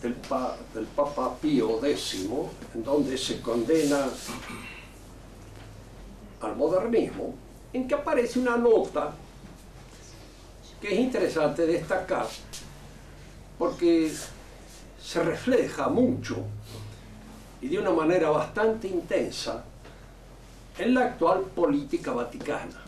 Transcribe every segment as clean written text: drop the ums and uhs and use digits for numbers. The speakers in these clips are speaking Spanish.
del Papa Pío X, en donde se condena al modernismo, en que aparece una nota que es interesante destacar porque se refleja mucho y de una manera bastante intensa en la actual política vaticana.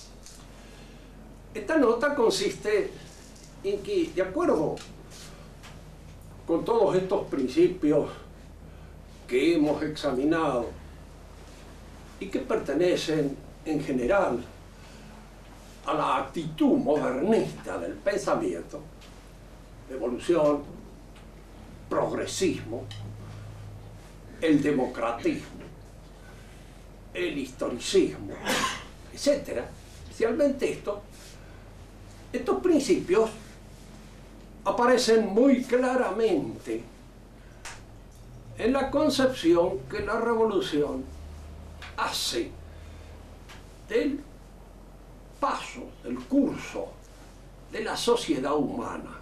Esta nota consiste en que, de acuerdo con todos estos principios que hemos examinado y que pertenecen en general a la actitud modernista del pensamiento, evolución, progresismo, el democratismo, el historicismo, etc. Especialmente estos principios aparecen muy claramente en la concepción que la revolución hace del paso, del curso de la sociedad humana.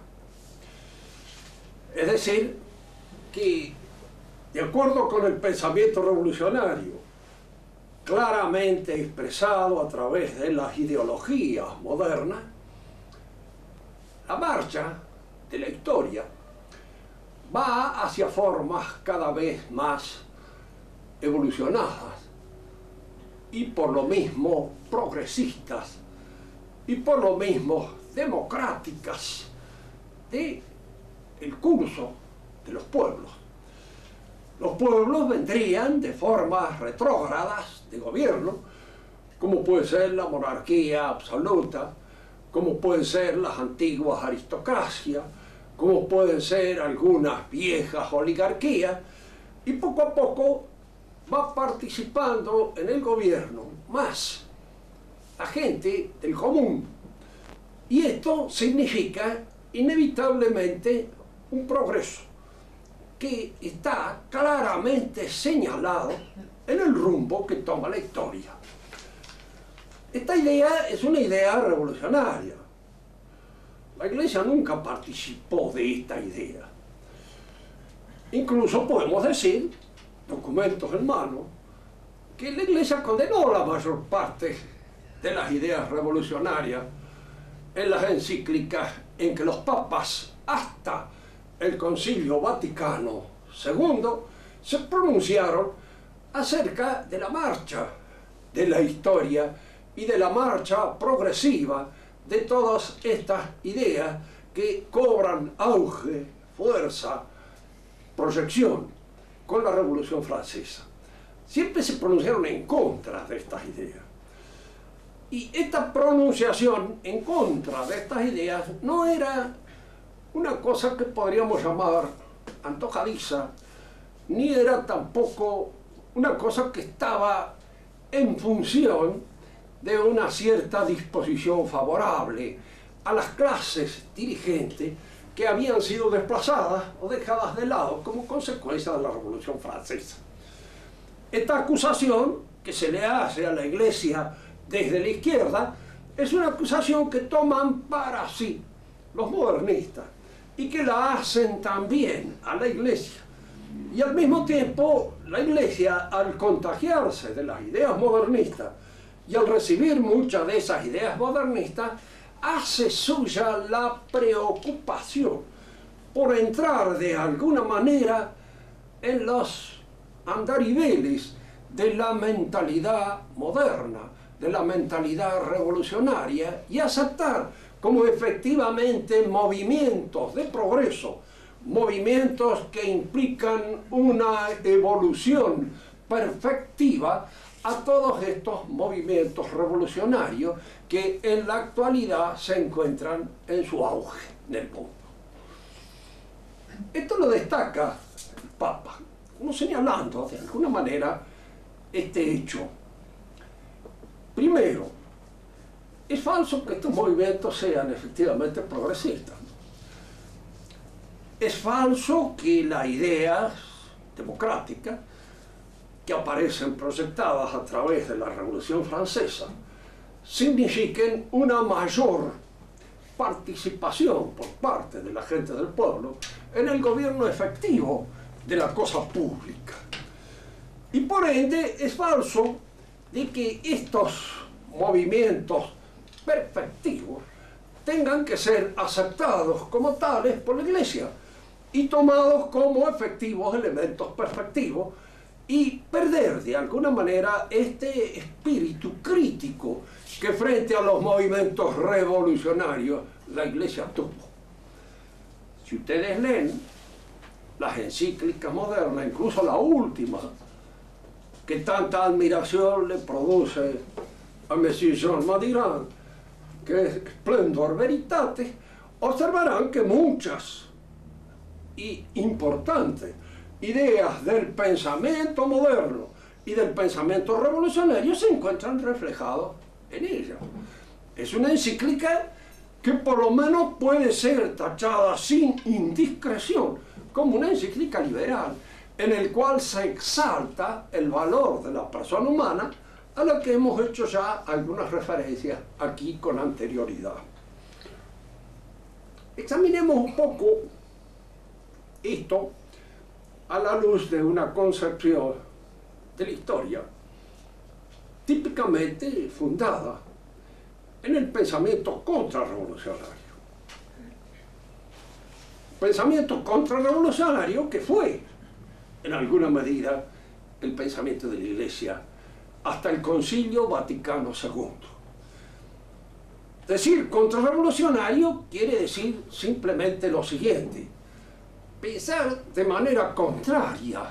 Es decir, que de acuerdo con el pensamiento revolucionario, claramente expresado a través de las ideologías modernas, la marcha de la historia va hacia formas cada vez más evolucionadas y por lo mismo progresistas y por lo mismo democráticas del curso de los pueblos. Los pueblos vendrían de formas retrógradas de gobierno, como puede ser la monarquía absoluta, como pueden ser las antiguas aristocracias, como pueden ser algunas viejas oligarquías, y poco a poco va participando en el gobierno más la gente del común. Y esto significa inevitablemente un progreso que está claramente señalado en el rumbo que toma la historia. Esta idea es una idea revolucionaria. La Iglesia nunca participó de esta idea. Incluso podemos decir, documentos en mano, que la Iglesia condenó la mayor parte de las ideas revolucionarias en las encíclicas en que los papas, hasta el Concilio Vaticano II, se pronunciaron acerca de la marcha de la historia y de la marcha progresiva de todas estas ideas que cobran auge, fuerza, proyección con la Revolución Francesa. Siempre se pronunciaron en contra de estas ideas. Y esta pronunciación en contra de estas ideas no era una cosa que podríamos llamar antojadiza, ni era tampoco una cosa que estaba en función de una cierta disposición favorable a las clases dirigentes que habían sido desplazadas o dejadas de lado como consecuencia de la Revolución Francesa. Esta acusación que se le hace a la Iglesia desde la izquierda es una acusación que toman para sí los modernistas y que la hacen también a la Iglesia. Y al mismo tiempo, la Iglesia, al contagiarse de las ideas modernistas y al recibir muchas de esas ideas modernistas, hace suya la preocupación por entrar de alguna manera en los andariveles de la mentalidad moderna, de la mentalidad revolucionaria, y aceptar como efectivamente movimientos de progreso, movimientos que implican una evolución perfectiva a todos estos movimientos revolucionarios que en la actualidad se encuentran en su auge en el mundo. Esto lo destaca el Papa, como señalando de alguna manera este hecho. Primero, es falso que estos movimientos sean efectivamente progresistas. Es falso que las ideas democráticas que aparecen proyectadas a través de la Revolución Francesa signifiquen una mayor participación por parte de la gente del pueblo en el gobierno efectivo de la cosa pública. Y por ende es falso de que estos movimientos perfectivos tengan que ser aceptados como tales por la Iglesia y tomados como efectivos elementos perfectivos y perder de alguna manera este espíritu crítico que frente a los movimientos revolucionarios la Iglesia tuvo. Si ustedes leen las encíclicas modernas, incluso la última, que tanta admiración le produce a Monsieur Jean Madiran, que es Splendor Veritatis, observarán que muchas y importantes ideas del pensamiento moderno y del pensamiento revolucionario se encuentran reflejados en ella. Es una encíclica que por lo menos puede ser tachada sin indiscreción como una encíclica liberal, en el cual se exalta el valor de la persona humana, a la que hemos hecho ya algunas referencias aquí con anterioridad. Examinemos un poco esto a la luz de una concepción de la historia típicamente fundada en el pensamiento contrarrevolucionario. Pensamiento contrarrevolucionario que fue, en alguna medida, el pensamiento de la Iglesia hasta el Concilio Vaticano II. Decir contrarrevolucionario quiere decir simplemente lo siguiente: pensar de manera contraria,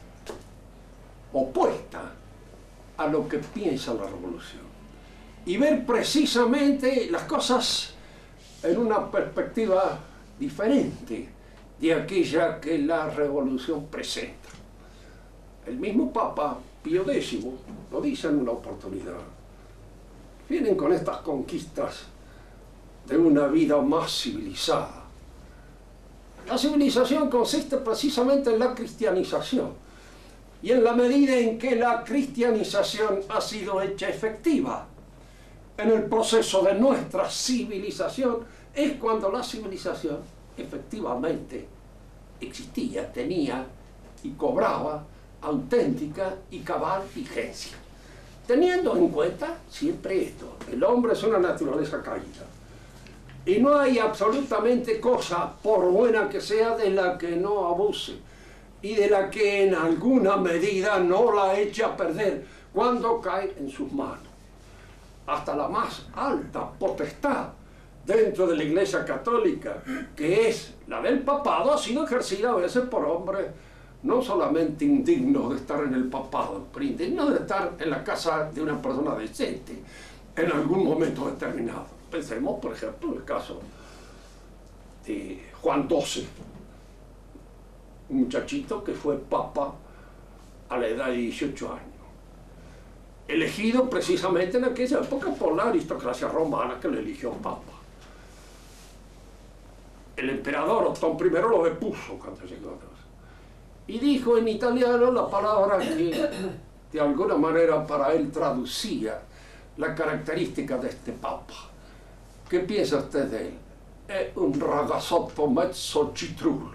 opuesta a lo que piensa la revolución, y ver precisamente las cosas en una perspectiva diferente de aquella que la revolución presenta. El mismo Papa Pío X lo dice en una oportunidad. Vienen con estas conquistas de una vida más civilizada. La civilización consiste precisamente en la cristianización, y en la medida en que la cristianización ha sido hecha efectiva en el proceso de nuestra civilización, es cuando la civilización efectivamente existía, tenía y cobraba auténtica y cabal vigencia. Teniendo en cuenta siempre esto: el hombre es una naturaleza caída, y no hay absolutamente cosa, por buena que sea, de la que no abuse, y de la que en alguna medida no la eche a perder cuando cae en sus manos. Hasta la más alta potestad dentro de la Iglesia Católica, que es la del papado, ha sido ejercida a veces por hombres no solamente indignos de estar en el papado, pero indignos de estar en la casa de una persona decente en algún momento determinado. Pensemos, por ejemplo, en el caso de Juan XII, un muchachito que fue papa a la edad de 18 años, elegido precisamente en aquella época por la aristocracia romana que lo eligió papa. El emperador Otón I lo depuso cuando llegó, y dijo en italiano la palabra que de alguna manera para él traducía la característica de este papa. ¿Qué piensa usted de él? Es un ragazzotto mezzo citrullo.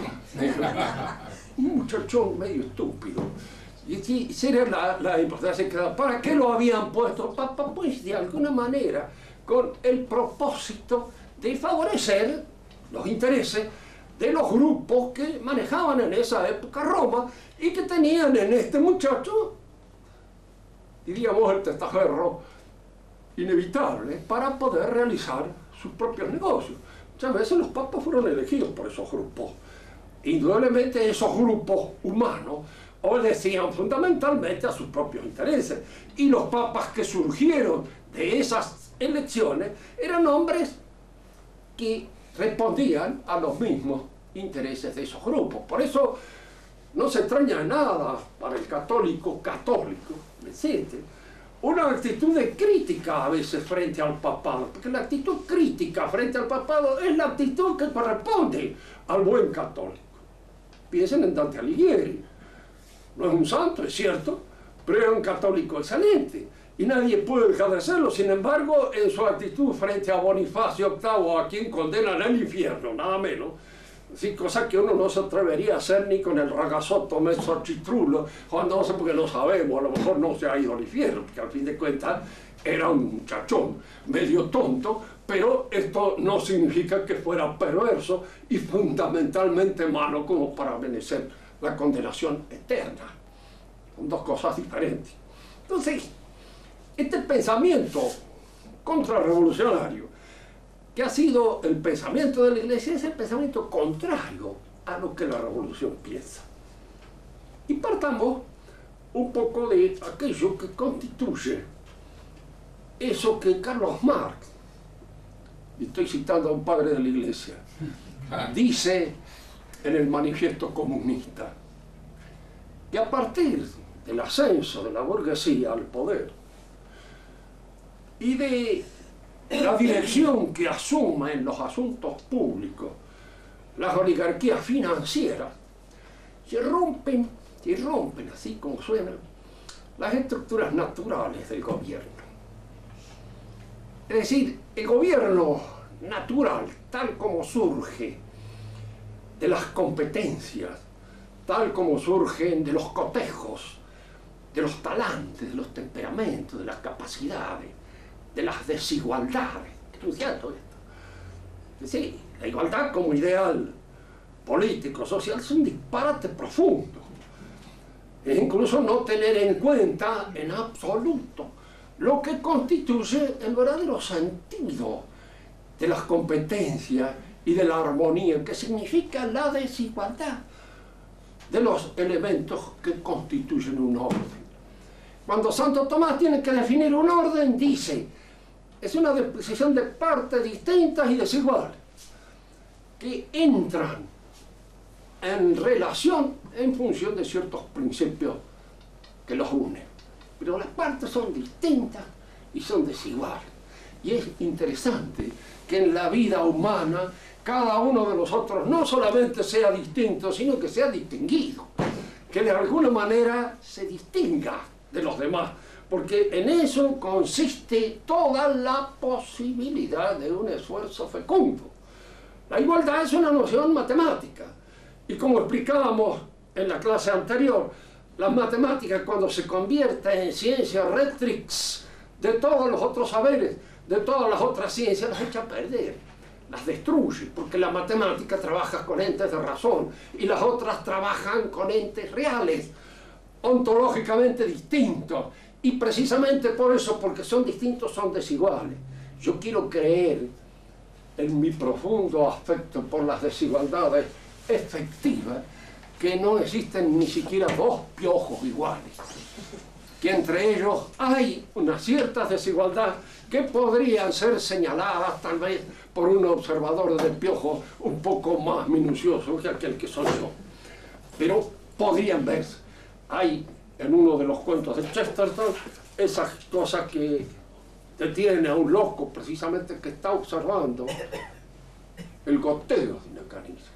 Un muchachón medio estúpido. Y sería la importancia que da. ¿Para qué lo habían puesto papa? Pues de alguna manera con el propósito de favorecer los intereses de los grupos que manejaban en esa época Roma y que tenían en este muchacho, diríamos, el testaferro inevitable para poder realizar sus propios negocios. Muchas veces los papas fueron elegidos por esos grupos. Indudablemente esos grupos humanos obedecían fundamentalmente a sus propios intereses, y los papas que surgieron de esas elecciones eran hombres que respondían a los mismos intereses de esos grupos. Por eso no se extraña nada para el católico decente, una actitud de crítica a veces frente al papado, porque la actitud crítica frente al papado es la actitud que corresponde al buen católico. Piensen en Dante Alighieri. No es un santo, es cierto, pero era un católico excelente, y nadie puede dejar de serlo. Sin embargo, en su actitud frente a Bonifacio VIII, a quien condenan al infierno, nada menos, Sí, cosa que uno no se atrevería a hacer ni con el ragazotto mezzo chitrulo, cuando no sé porque no sabemos, a lo mejor no se ha ido al infierno, porque al fin de cuentas era un muchachón medio tonto, pero esto no significa que fuera perverso y fundamentalmente malo como para merecer la condenación eterna. Son dos cosas diferentes. Entonces, este pensamiento contrarrevolucionario, que ha sido el pensamiento de la Iglesia, es el pensamiento contrario a lo que la revolución piensa. Y partamos un poco de aquello que constituye eso que Carlos Marx, y estoy citando a un padre de la Iglesia, dice en el Manifiesto Comunista, que a partir del ascenso de la burguesía al poder y de la dirección que asuma en los asuntos públicos las oligarquías financieras, se rompen, así como suenan, las estructuras naturales del gobierno. Es decir, el gobierno natural, tal como surge de las competencias, tal como surgen de los cotejos, de los talantes, de los temperamentos, de las capacidades, de las desigualdades, estudiando esto. Es decir, la igualdad como ideal político, social, es un disparate profundo. Es incluso no tener en cuenta en absoluto lo que constituye el verdadero sentido de las competencias y de la armonía, que significa la desigualdad de los elementos que constituyen un orden. Cuando Santo Tomás tiene que definir un orden, dice, es una disposición de partes distintas y desiguales, que entran en relación en función de ciertos principios que los unen. Pero las partes son distintas y son desiguales. Y es interesante que en la vida humana cada uno de nosotros no solamente sea distinto, sino que sea distinguido, que de alguna manera se distinga de los demás, porque en eso consiste toda la posibilidad de un esfuerzo fecundo. La igualdad es una noción matemática, y como explicábamos en la clase anterior, las matemáticas, cuando se convierten en ciencia rectrix de todos los otros saberes, de todas las otras ciencias, las echa a perder, las destruye, porque la matemática trabaja con entes de razón y las otras trabajan con entes reales, ontológicamente distintos, y precisamente por eso, porque son distintos, son desiguales. Yo quiero creer en mi profundo afecto por las desigualdades efectivas, que no existen ni siquiera dos piojos iguales, que entre ellos hay una cierta desigualdad que podrían ser señaladas tal vez por un observador de piojos un poco más minucioso que aquel que soy yo, pero podrían verse. Hay en uno de los cuentos de Chesterton esas cosas que detiene a un loco precisamente que está observando el goteo de una caniza.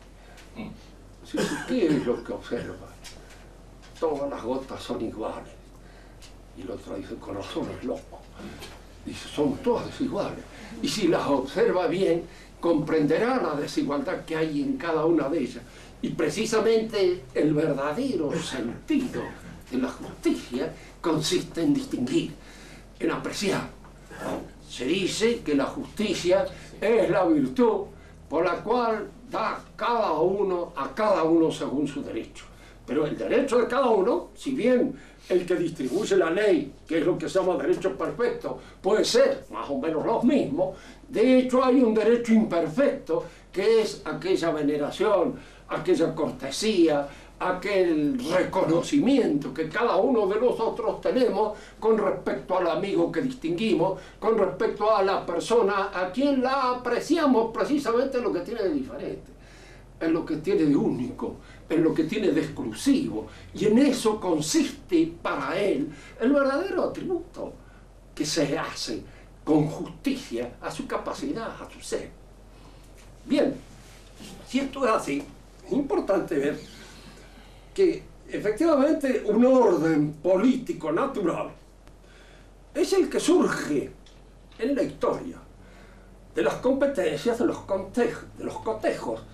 ¿Qué es lo que observa? Todas las gotas son iguales. Y el otro dice, con razón es loco. Dice, son todas desiguales. Y si las observa bien, comprenderá la desigualdad que hay en cada una de ellas. Y precisamente el verdadero sentido de la justicia consiste en distinguir, en apreciar. Se dice que la justicia es la virtud por la cual da a cada uno según su derecho. Pero el derecho de cada uno, si bien el que distribuye la ley, que es lo que se llama derecho perfecto, puede ser más o menos los mismos, de hecho hay un derecho imperfecto, que es aquella veneración, aquella cortesía, aquel reconocimiento que cada uno de nosotros tenemos con respecto al amigo que distinguimos, con respecto a la persona a quien la apreciamos precisamente en lo que tiene de diferente, en lo que tiene de único, en lo que tiene de exclusivo, y en eso consiste para él el verdadero atributo que se hace con justicia a su capacidad, a su ser. Bien, si esto es así, es importante ver que efectivamente un orden político natural es el que surge en la historia de las competencias, de los cotejos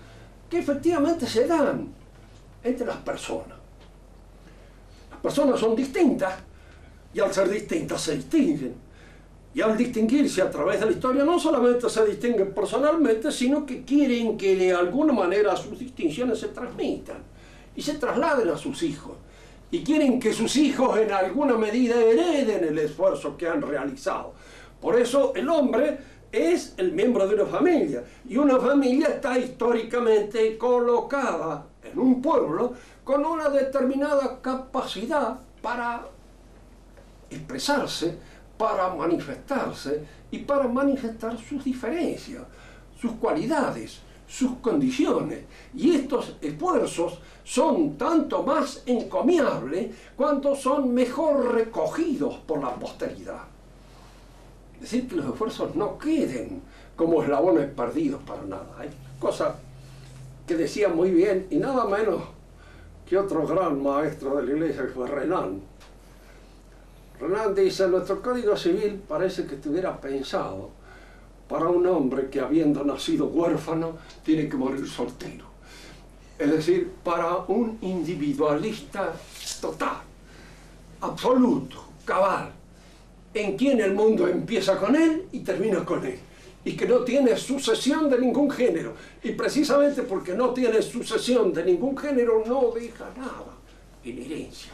que efectivamente se dan entre las personas. Las personas son distintas y al ser distintas se distinguen. Y al distinguirse a través de la historia no solamente se distinguen personalmente, sino que quieren que de alguna manera sus distinciones se transmitan y se trasladen a sus hijos. Y quieren que sus hijos en alguna medida hereden el esfuerzo que han realizado. Por eso el hombre es el miembro de una familia, y una familia está históricamente colocada en un pueblo con una determinada capacidad para expresarse, para manifestarse y para manifestar sus diferencias, sus cualidades, sus condiciones. Y estos esfuerzos son tanto más encomiables cuanto son mejor recogidos por la posteridad. Es decir, que los esfuerzos no queden como eslabones perdidos para nada. Hay cosas que decía muy bien, y nada menos que otro gran maestro de la Iglesia, que fue Renan. Renan dice: nuestro Código Civil parece que estuviera pensado para un hombre que, habiendo nacido huérfano, tiene que morir soltero. Es decir, para un individualista total, absoluto, cabal, en quien el mundo empieza con él y termina con él, y que no tiene sucesión de ningún género, y precisamente porque no tiene sucesión de ningún género no deja nada en herencia.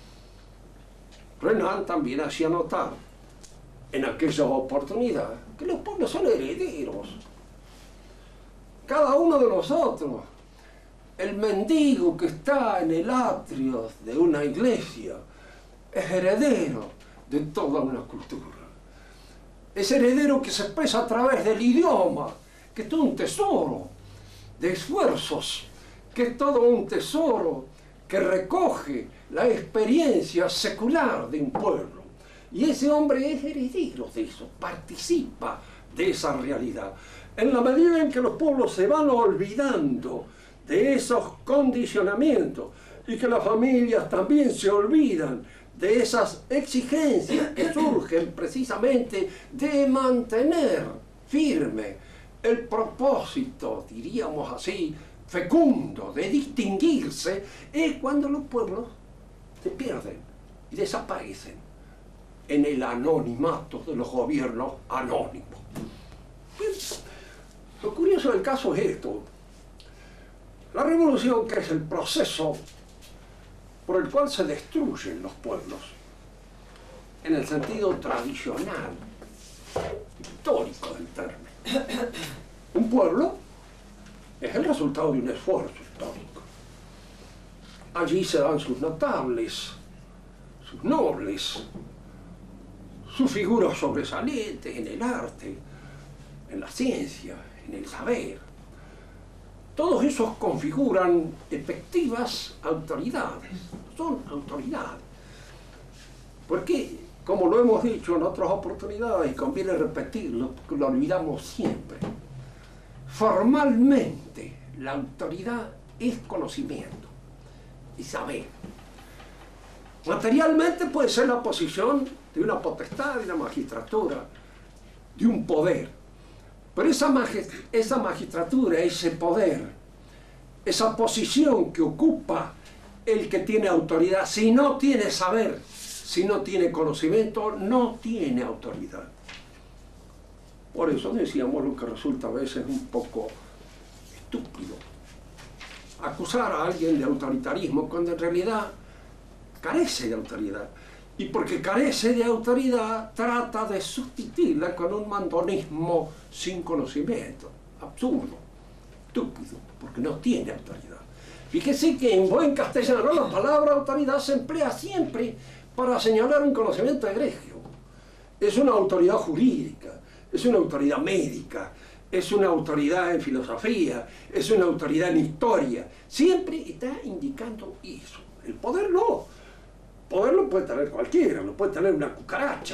Renan también hacía notar en aquella oportunidad que los pueblos son herederos. Cada uno de nosotros, el mendigo que está en el atrio de una iglesia, es heredero de toda una cultura. Es heredero que se expresa a través del idioma, que es todo un tesoro de esfuerzos, que es todo un tesoro que recoge la experiencia secular de un pueblo. Y ese hombre es heredero de eso, participa de esa realidad. En la medida en que los pueblos se van olvidando de esos condicionamientos y que las familias también se olvidan de esas exigencias que surgen precisamente de mantener firme el propósito, diríamos así, fecundo, de distinguirse, es cuando los pueblos se pierden y desaparecen en el anonimato de los gobiernos anónimos. Pues, lo curioso del caso es esto. La revolución, que es el proceso por el cual se destruyen los pueblos, en el sentido tradicional, histórico del término. Un pueblo es el resultado de un esfuerzo histórico. Allí se dan sus notables, sus nobles, sus figuras sobresalientes en el arte, en la ciencia, en el saber. Todos esos configuran efectivas autoridades, son autoridades. Porque, como lo hemos dicho en otras oportunidades, y conviene repetirlo porque lo olvidamos siempre, formalmente la autoridad es conocimiento y saber. Materialmente puede ser la posición de una potestad, de una magistratura, de un poder. Pero esa magistratura, ese poder, esa posición que ocupa el que tiene autoridad, si no tiene saber, si no tiene conocimiento, no tiene autoridad. Por eso decíamos lo que resulta a veces un poco estúpido. Acusar a alguien de autoritarismo cuando en realidad carece de autoridad. Y porque carece de autoridad, trata de sustituirla con un mandonismo sin conocimiento. Absurdo, estúpido, porque no tiene autoridad. Fíjese que en buen castellano la palabra autoridad se emplea siempre para señalar un conocimiento egregio. Es una autoridad jurídica, es una autoridad médica, es una autoridad en filosofía, es una autoridad en historia. Siempre está indicando eso. El poder no. Poder lo puede tener cualquiera, lo puede tener una cucaracha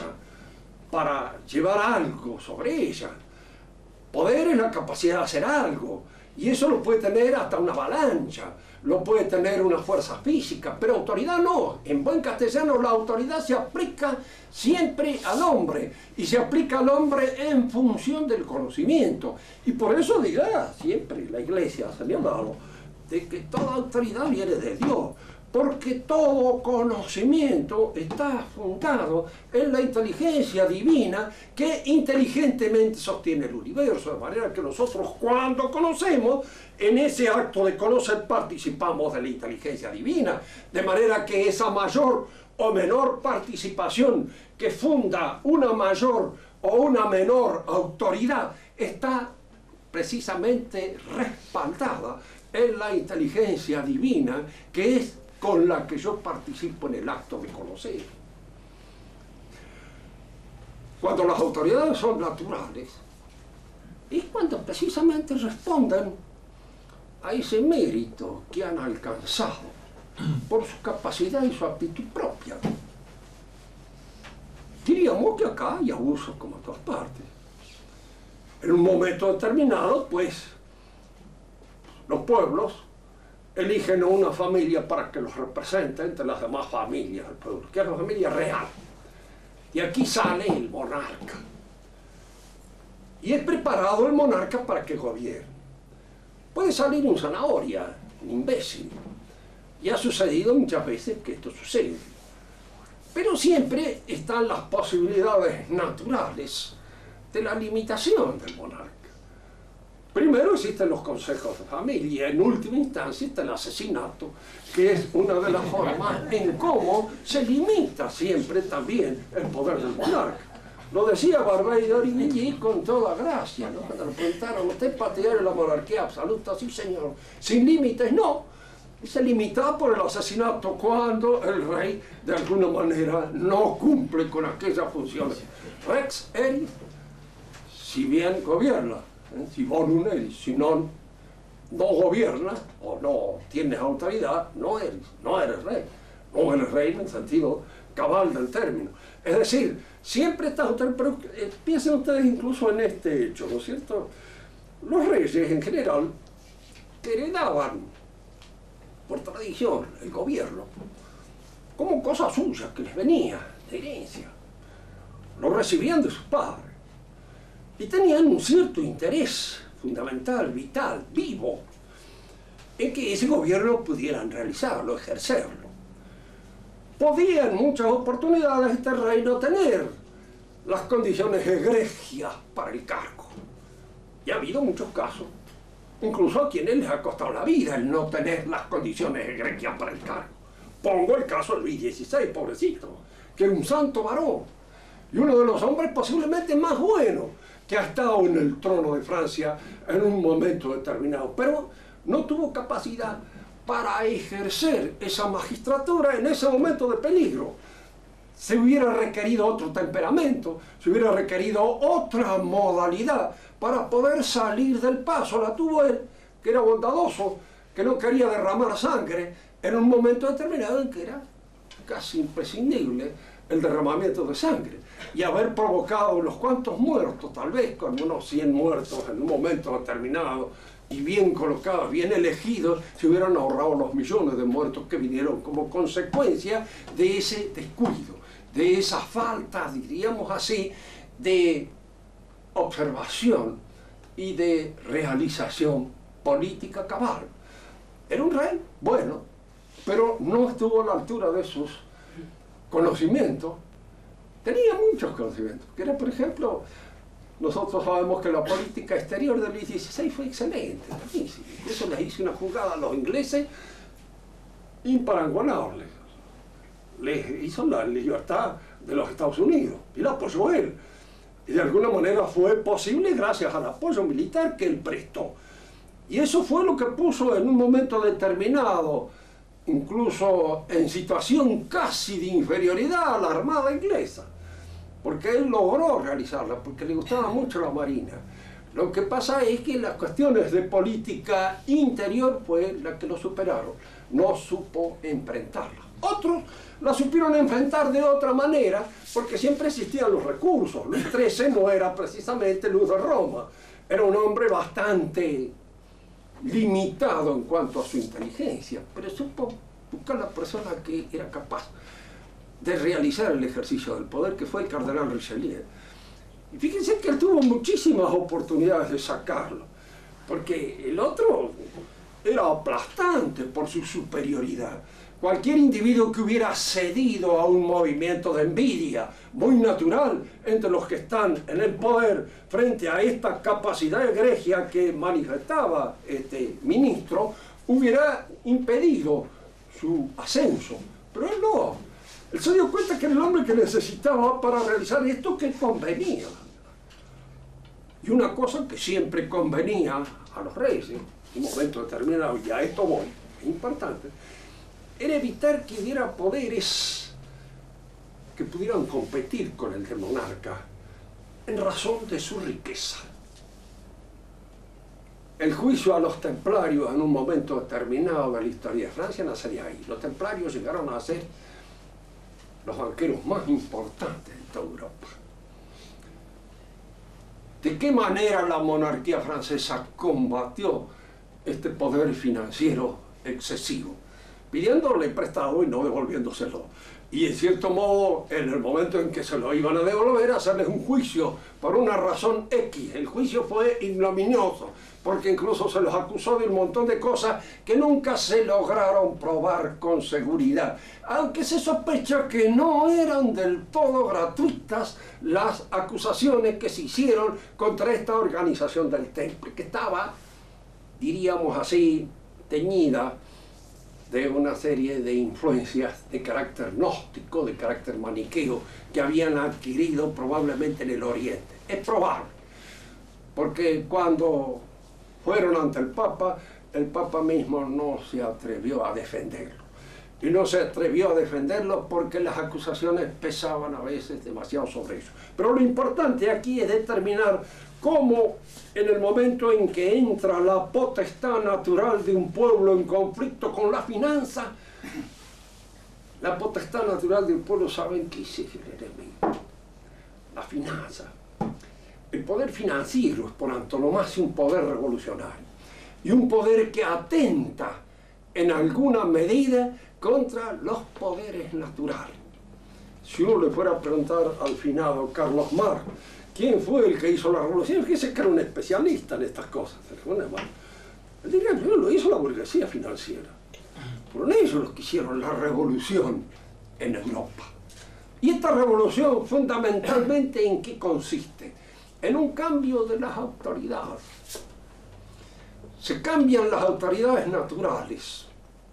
para llevar algo sobre ella. Poder es la capacidad de hacer algo, Y eso lo puede tener hasta una avalancha, lo puede tener una fuerza física, pero autoridad no. En buen castellano la autoridad se aplica siempre al hombre, y se aplica al hombre en función del conocimiento. Y por eso dirá siempre la Iglesia, ha señalado, de que toda autoridad viene de Dios, porque todo conocimiento está fundado en la inteligencia divina que inteligentemente sostiene el universo, de manera que nosotros cuando conocemos, en ese acto de conocer participamos de la inteligencia divina, de manera que esa mayor o menor participación que funda una mayor o una menor autoridad está precisamente respaldada en la inteligencia divina, que es con la que yo participo en el acto de conocer. Cuando las autoridades son naturales, es cuando precisamente responden a ese mérito que han alcanzado por su capacidad y su aptitud propia. Diríamos que acá hay abusos como en todas partes. En un momento determinado, pues, los pueblos eligen a una familia para que los represente entre las demás familias del pueblo, que es la familia real. Y aquí sale el monarca. Y es preparado el monarca para que gobierne. Puede salir un zanahoria, un imbécil. Y ha sucedido muchas veces que esto sucede. Pero siempre están las posibilidades naturales de la limitación del monarca. Primero existen los consejos de familia, en última instancia está el asesinato, que es una de las formas en cómo se limita siempre también el poder del monarca. Lo decía Barbey d'Aurevilly con toda gracia, ¿no? Cuando le preguntaron, ¿usted es partidario de la monarquía absoluta? Sí, señor. ¿Sin límites? No. Y se limitaba por el asesinato cuando el rey, de alguna manera, no cumple con aquellas funciones. Rex erit, si bien gobierna, si bonum eris, si no gobiernas o no tienes autoridad, no eres rey. No eres rey en el sentido cabal del término. Es decir, siempre estás autoridad, pero piensen ustedes incluso en este hecho, ¿no es cierto? Los reyes en general heredaban por tradición el gobierno como cosa suya que les venía de herencia. Lo recibían de sus padres. Y tenían un cierto interés fundamental, vital, vivo, en que ese gobierno pudieran realizarlo, ejercerlo. Podía en muchas oportunidades este rey no tener las condiciones egregias para el cargo. Y ha habido muchos casos, incluso a quienes les ha costado la vida el no tener las condiciones egregias para el cargo. Pongo el caso de Luis XVI, pobrecito, que era un santo varón, y uno de los hombres posiblemente más buenos que ha estado en el trono de Francia en un momento determinado, pero no tuvo capacidad para ejercer esa magistratura en ese momento de peligro. Se hubiera requerido otro temperamento, se hubiera requerido otra modalidad para poder salir del paso. La tuvo él, que era bondadoso, que no quería derramar sangre en un momento determinado en que era casi imprescindible el derramamiento de sangre, y haber provocado unos cuantos muertos, tal vez con unos 100 muertos en un momento determinado, y bien colocados, bien elegidos, se hubieran ahorrado los millones de muertos que vinieron como consecuencia de ese descuido, de esa falta, diríamos así, de observación y de realización política cabal. Era un rey bueno, pero no estuvo a la altura de sus conocimientos. Tenía muchos conocimientos, que era, por ejemplo, nosotros sabemos que la política exterior de Luis XVI fue excelente, buenísima. Incluso les hizo una jugada a los ingleses imparanguanable. Les hizo la libertad de los Estados Unidos y la apoyó él. Y de alguna manera fue posible gracias al apoyo militar que él prestó. Y eso fue lo que puso en un momento determinado, incluso en situación casi de inferioridad, a la Armada inglesa, porque él logró realizarla, porque le gustaba mucho la Marina. Lo que pasa es que las cuestiones de política interior fue la que lo superaron, no supo enfrentarla. Otros la supieron enfrentar de otra manera, porque siempre existían los recursos. Luis XIII no era precisamente luz de Roma, era un hombre bastante limitado en cuanto a su inteligencia, pero supo buscar la persona que era capaz de realizar el ejercicio del poder, que fue el cardenal Richelieu. Y fíjense que él tuvo muchísimas oportunidades de sacarlo, porque el otro era aplastante por su superioridad. Cualquier individuo que hubiera cedido a un movimiento de envidia muy natural entre los que están en el poder frente a esta capacidad egregia que manifestaba este ministro, hubiera impedido su ascenso. Pero él no. Él se dio cuenta que era el hombre que necesitaba para realizar esto que convenía. Y una cosa que siempre convenía a los reyes, en un momento determinado, y a esto voy, es importante, era evitar que hubiera poderes que pudieran competir con el del monarca en razón de su riqueza. El juicio a los templarios en un momento determinado de la historia de Francia nacería ahí. Los templarios llegaron a ser los banqueros más importantes de toda Europa. ¿De qué manera la monarquía francesa combatió este poder financiero excesivo? Pidiéndole prestado y no devolviéndoselo. Y en cierto modo, en el momento en que se lo iban a devolver, hacerles un juicio por una razón X. El juicio fue ignominioso, porque incluso se los acusó de un montón de cosas que nunca se lograron probar con seguridad. Aunque se sospecha que no eran del todo gratuitas las acusaciones que se hicieron contra esta organización del Temple, que estaba, diríamos así, teñida de una serie de influencias de carácter gnóstico, de carácter maniqueo, que habían adquirido probablemente en el Oriente. Es probable, porque cuando fueron ante el Papa mismo no se atrevió a defenderlo. Y no se atrevió a defenderlo porque las acusaciones pesaban a veces demasiado sobre ellos. Pero lo importante aquí es determinar cómo en el momento en que entra la potestad natural de un pueblo en conflicto con la finanza, la potestad natural del pueblo, ¿saben qué es el enemigo? La finanza. El poder financiero es por antonomasia un poder revolucionario y un poder que atenta en alguna medida contra los poderes naturales. Si uno le fuera a preguntar al finado Carlos Marx quién fue el que hizo la revolución, fíjese que era un especialista en estas cosas. Él diría, no, lo hizo la burguesía financiera. Fueron ellos los que hicieron la revolución en Europa. ¿Y esta revolución fundamentalmente en qué consiste? En un cambio de las autoridades. Se cambian las autoridades naturales.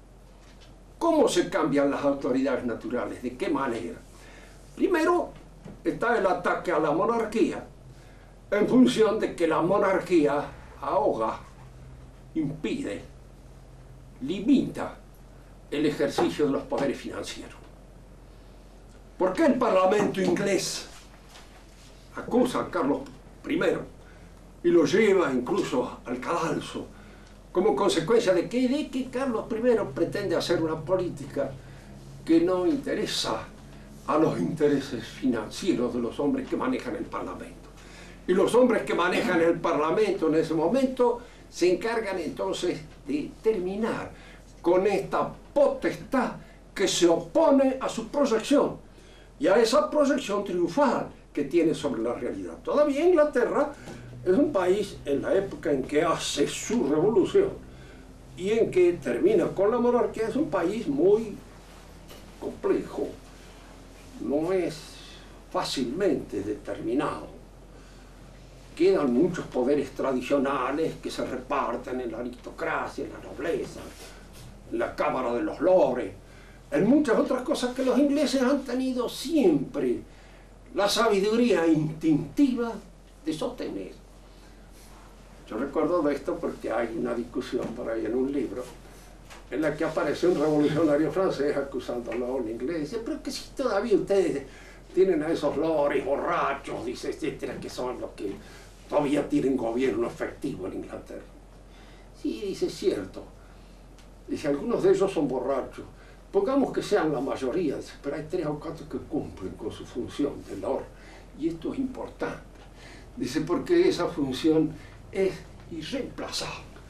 ¿Cómo se cambian las autoridades naturales? ¿De qué manera? Primero está el ataque a la monarquía, en función de que la monarquía ahoga, impide, limita el ejercicio de los poderes financieros. ¿Por qué el Parlamento inglés acusa a Carlos I y lo lleva incluso al cadalso como consecuencia de que Carlos I pretende hacer una política que no interesa a los intereses financieros de los hombres que manejan el Parlamento? Y los hombres que manejan el Parlamento en ese momento se encargan entonces de terminar con esta potestad que se opone a su proyección y a esa proyección triunfal que tiene sobre la realidad. Todavía Inglaterra es un país en la época en que hace su revolución y en que termina con la monarquía, es un país muy complejo, no es fácilmente determinado. Quedan muchos poderes tradicionales que se reparten en la aristocracia, en la nobleza, en la Cámara de los Lores, en muchas otras cosas que los ingleses han tenido siempre la sabiduría instintiva de sostener. Yo recuerdo de esto porque hay una discusión por ahí en un libro en la que aparece un revolucionario francés acusándolo a un inglés. Dice, pero que si todavía ustedes tienen a esos lores borrachos, dice, etcétera, que son los que todavía tienen gobierno efectivo en Inglaterra. Sí, dice, es cierto. Dice, algunos de ellos son borrachos. Pongamos que sean la mayoría, dice, pero hay 3 o 4 que cumplen con su función de lord. Y esto es importante. Dice, porque esa función es irreemplazable.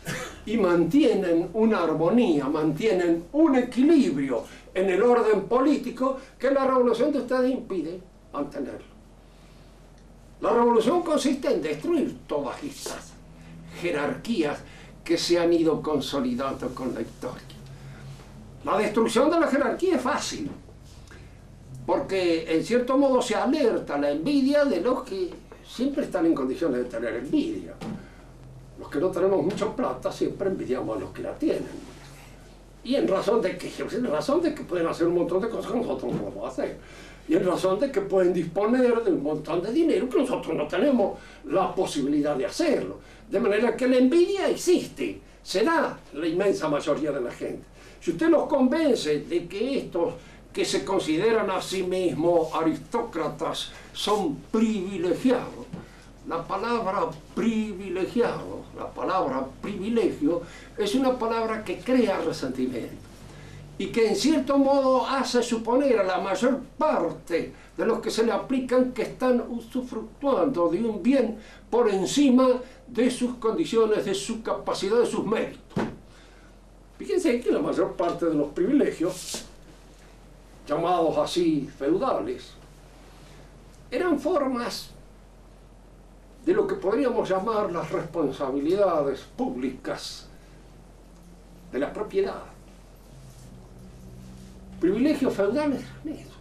y mantienen una armonía, mantienen un equilibrio en el orden político que la revolución de ustedes impide mantenerlo. La revolución consiste en destruir todas estas jerarquías que se han ido consolidando con la historia. La destrucción de la jerarquía es fácil, porque en cierto modo se alerta la envidia de los que siempre están en condiciones de tener envidia. Los que no tenemos mucha plata siempre envidiamos a los que la tienen. Y en razón de que pueden hacer un montón de cosas que nosotros no podemos hacer. Y en razón de que pueden disponer de un montón de dinero que nosotros no tenemos la posibilidad de hacerlo. De manera que la envidia existe, se da la inmensa mayoría de la gente. Si usted los convence de que estos que se consideran a sí mismos aristócratas son privilegiados, la palabra privilegiado, la palabra privilegio, es una palabra que crea resentimiento y que en cierto modo hace suponer a la mayor parte de los que se le aplican que están usufructuando de un bien por encima de sus condiciones, de su capacidad, de sus méritos. Fíjense que la mayor parte de los privilegios, llamados así feudales, eran formas de lo que podríamos llamar las responsabilidades públicas de la propiedad. Privilegios feudales eran eso.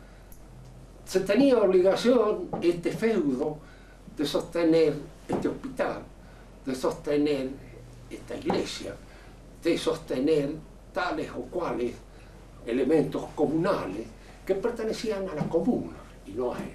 Se tenía obligación este feudo de sostener este hospital, de sostener esta iglesia, de sostener tales o cuales elementos comunales que pertenecían a la comuna y no a él.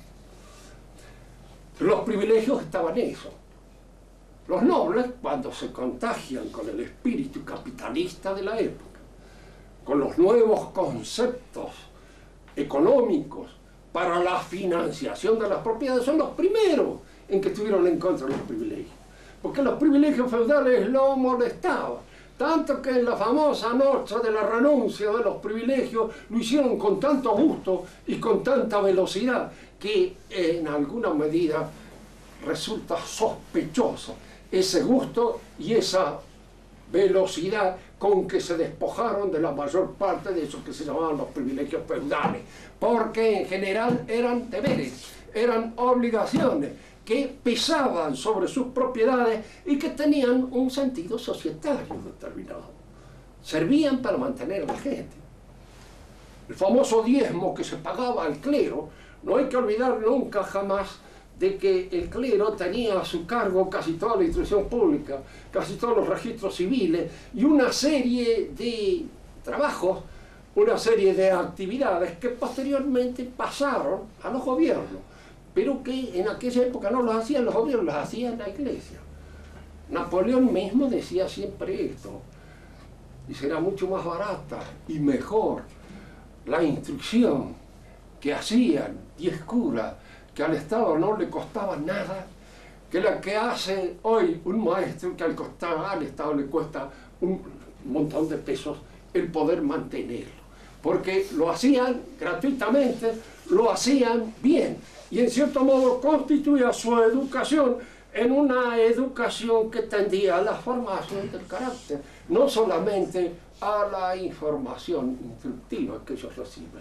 Los privilegios estaban en eso. Los nobles, cuando se contagian con el espíritu capitalista de la época, con los nuevos conceptos económicos para la financiación de las propiedades, son los primeros en que estuvieron en contra de los privilegios. Porque los privilegios feudales lo molestaban. Tanto que en la famosa noche de la renuncia de los privilegios lo hicieron con tanto gusto y con tanta velocidad que en alguna medida resulta sospechoso ese gusto y esa velocidad con que se despojaron de la mayor parte de esos que se llamaban los privilegios feudales, porque en general eran deberes, eran obligaciones que pesaban sobre sus propiedades y que tenían un sentido societario determinado. Servían para mantener a la gente. El famoso diezmo que se pagaba al clero, no hay que olvidar nunca jamás de que el clero tenía a su cargo casi toda la instrucción pública, casi todos los registros civiles y una serie de trabajos, una serie de actividades que posteriormente pasaron a los gobiernos, pero que en aquella época no los hacían los gobiernos, los hacía la iglesia. Napoleón mismo decía siempre esto, y será mucho más barata y mejor la instrucción que hacían 10 curas, que al Estado no le costaba nada, que la que hace hoy un maestro que al Estado le cuesta un montón de pesos el poder mantenerlo. Porque lo hacían gratuitamente, lo hacían bien, y en cierto modo constituía su educación en una educación que tendía a la formación del carácter, no solamente a la información instructiva que ellos reciben.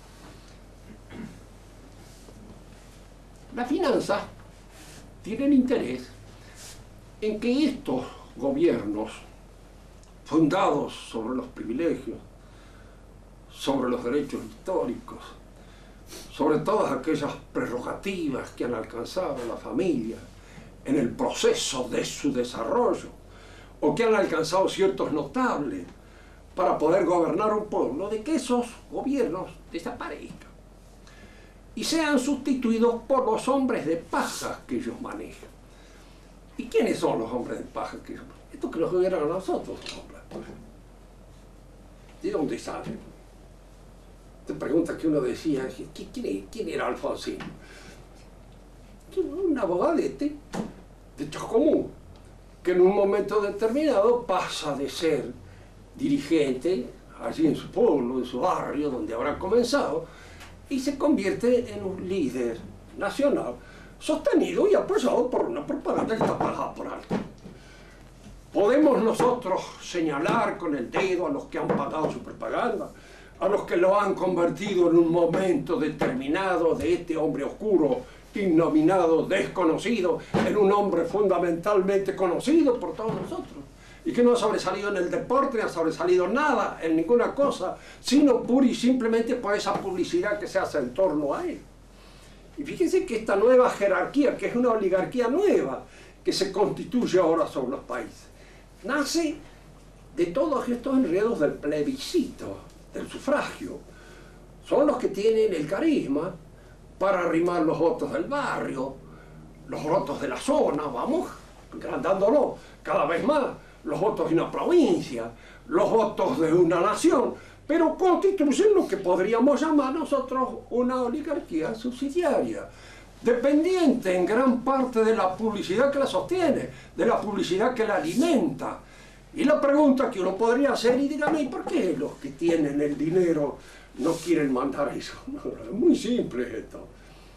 Las finanzas tienen interés en que estos gobiernos, fundados sobre los privilegios, sobre los derechos históricos, sobre todas aquellas prerrogativas que han alcanzado la familia en el proceso de su desarrollo, o que han alcanzado ciertos notables para poder gobernar un pueblo, de que esos gobiernos desaparezcan y sean sustituidos por los hombres de paja que ellos manejan. ¿Y quiénes son los hombres de paja que ellos manejan? Estos que los gobiernan a nosotros, los hombres de paja. ¿De dónde salen? Te pregunta que uno decía, ¿quién era Alfonsín? Un abogadete de Chascomún, que en un momento determinado pasa de ser dirigente allí en su pueblo, en su barrio, donde habrá comenzado, y se convierte en un líder nacional, sostenido y apoyado por una propaganda que está pagada por alto. Podemos nosotros señalar con el dedo a los que han pagado su propaganda, a los que lo han convertido en un momento determinado de este hombre oscuro, innominado, desconocido, en un hombre fundamentalmente conocido por todos nosotros, y que no ha sobresalido en el deporte, no ha sobresalido nada, en ninguna cosa, sino pura y simplemente por esa publicidad que se hace en torno a él. Y fíjense que esta nueva jerarquía, que es una oligarquía nueva, que se constituye ahora sobre los países, nace de todos estos enredos del plebiscito, del sufragio. Son los que tienen el carisma para arrimar los votos del barrio, los votos de la zona, vamos, agrandándolo cada vez más, los votos de una provincia, los votos de una nación, pero constituyen lo que podríamos llamar nosotros una oligarquía subsidiaria, dependiente en gran parte de la publicidad que la sostiene, de la publicidad que la alimenta. Y la pregunta que uno podría hacer, y dígame, ¿por qué los que tienen el dinero no quieren mandar eso? Es muy simple esto.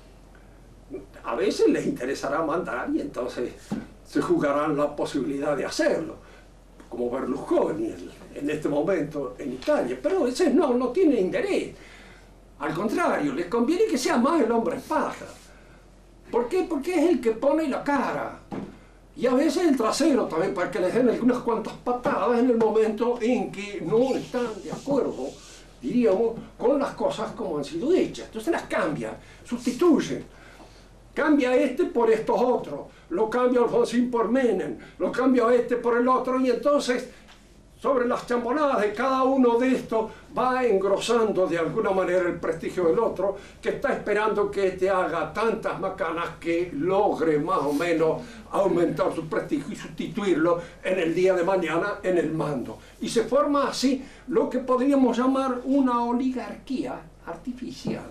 A veces les interesará mandar y entonces se jugarán la posibilidad de hacerlo, como Berlusconi en este momento en Italia, pero ese no tiene interés. Al contrario, les conviene que sea más el hombre paja. ¿Por qué? Porque es el que pone la cara. Y a veces el trasero también, para que les den algunas cuantas patadas en el momento en que no están de acuerdo, diríamos, con las cosas como han sido hechas. Entonces las cambia, sustituye. Cambia este por estos otros, lo cambia Alfonsín por Menem, lo cambia este por el otro, y entonces sobre las chambonadas de cada uno de estos va engrosando de alguna manera el prestigio del otro, que está esperando que este haga tantas macanas que logre más o menos aumentar su prestigio y sustituirlo en el día de mañana en el mando. Y se forma así lo que podríamos llamar una oligarquía artificial,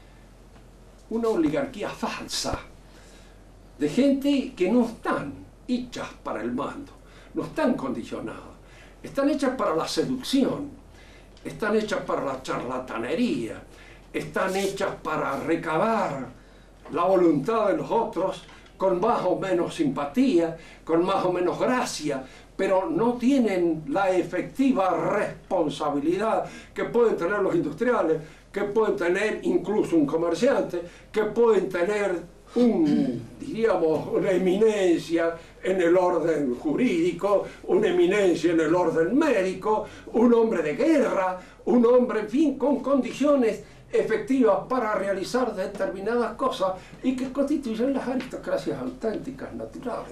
una oligarquía falsa, de gente que no están hechas para el mando, no están condicionadas. Están hechas para la seducción, están hechas para la charlatanería, están hechas para recabar la voluntad de los otros con más o menos simpatía, con más o menos gracia, pero no tienen la efectiva responsabilidad que pueden tener los industriales, que pueden tener incluso un comerciante, que pueden tener diríamos, una eminencia en el orden jurídico, una eminencia en el orden médico, un hombre de guerra, un hombre, en fin, con condiciones efectivas para realizar determinadas cosas y que constituyen las aristocracias auténticas, naturales.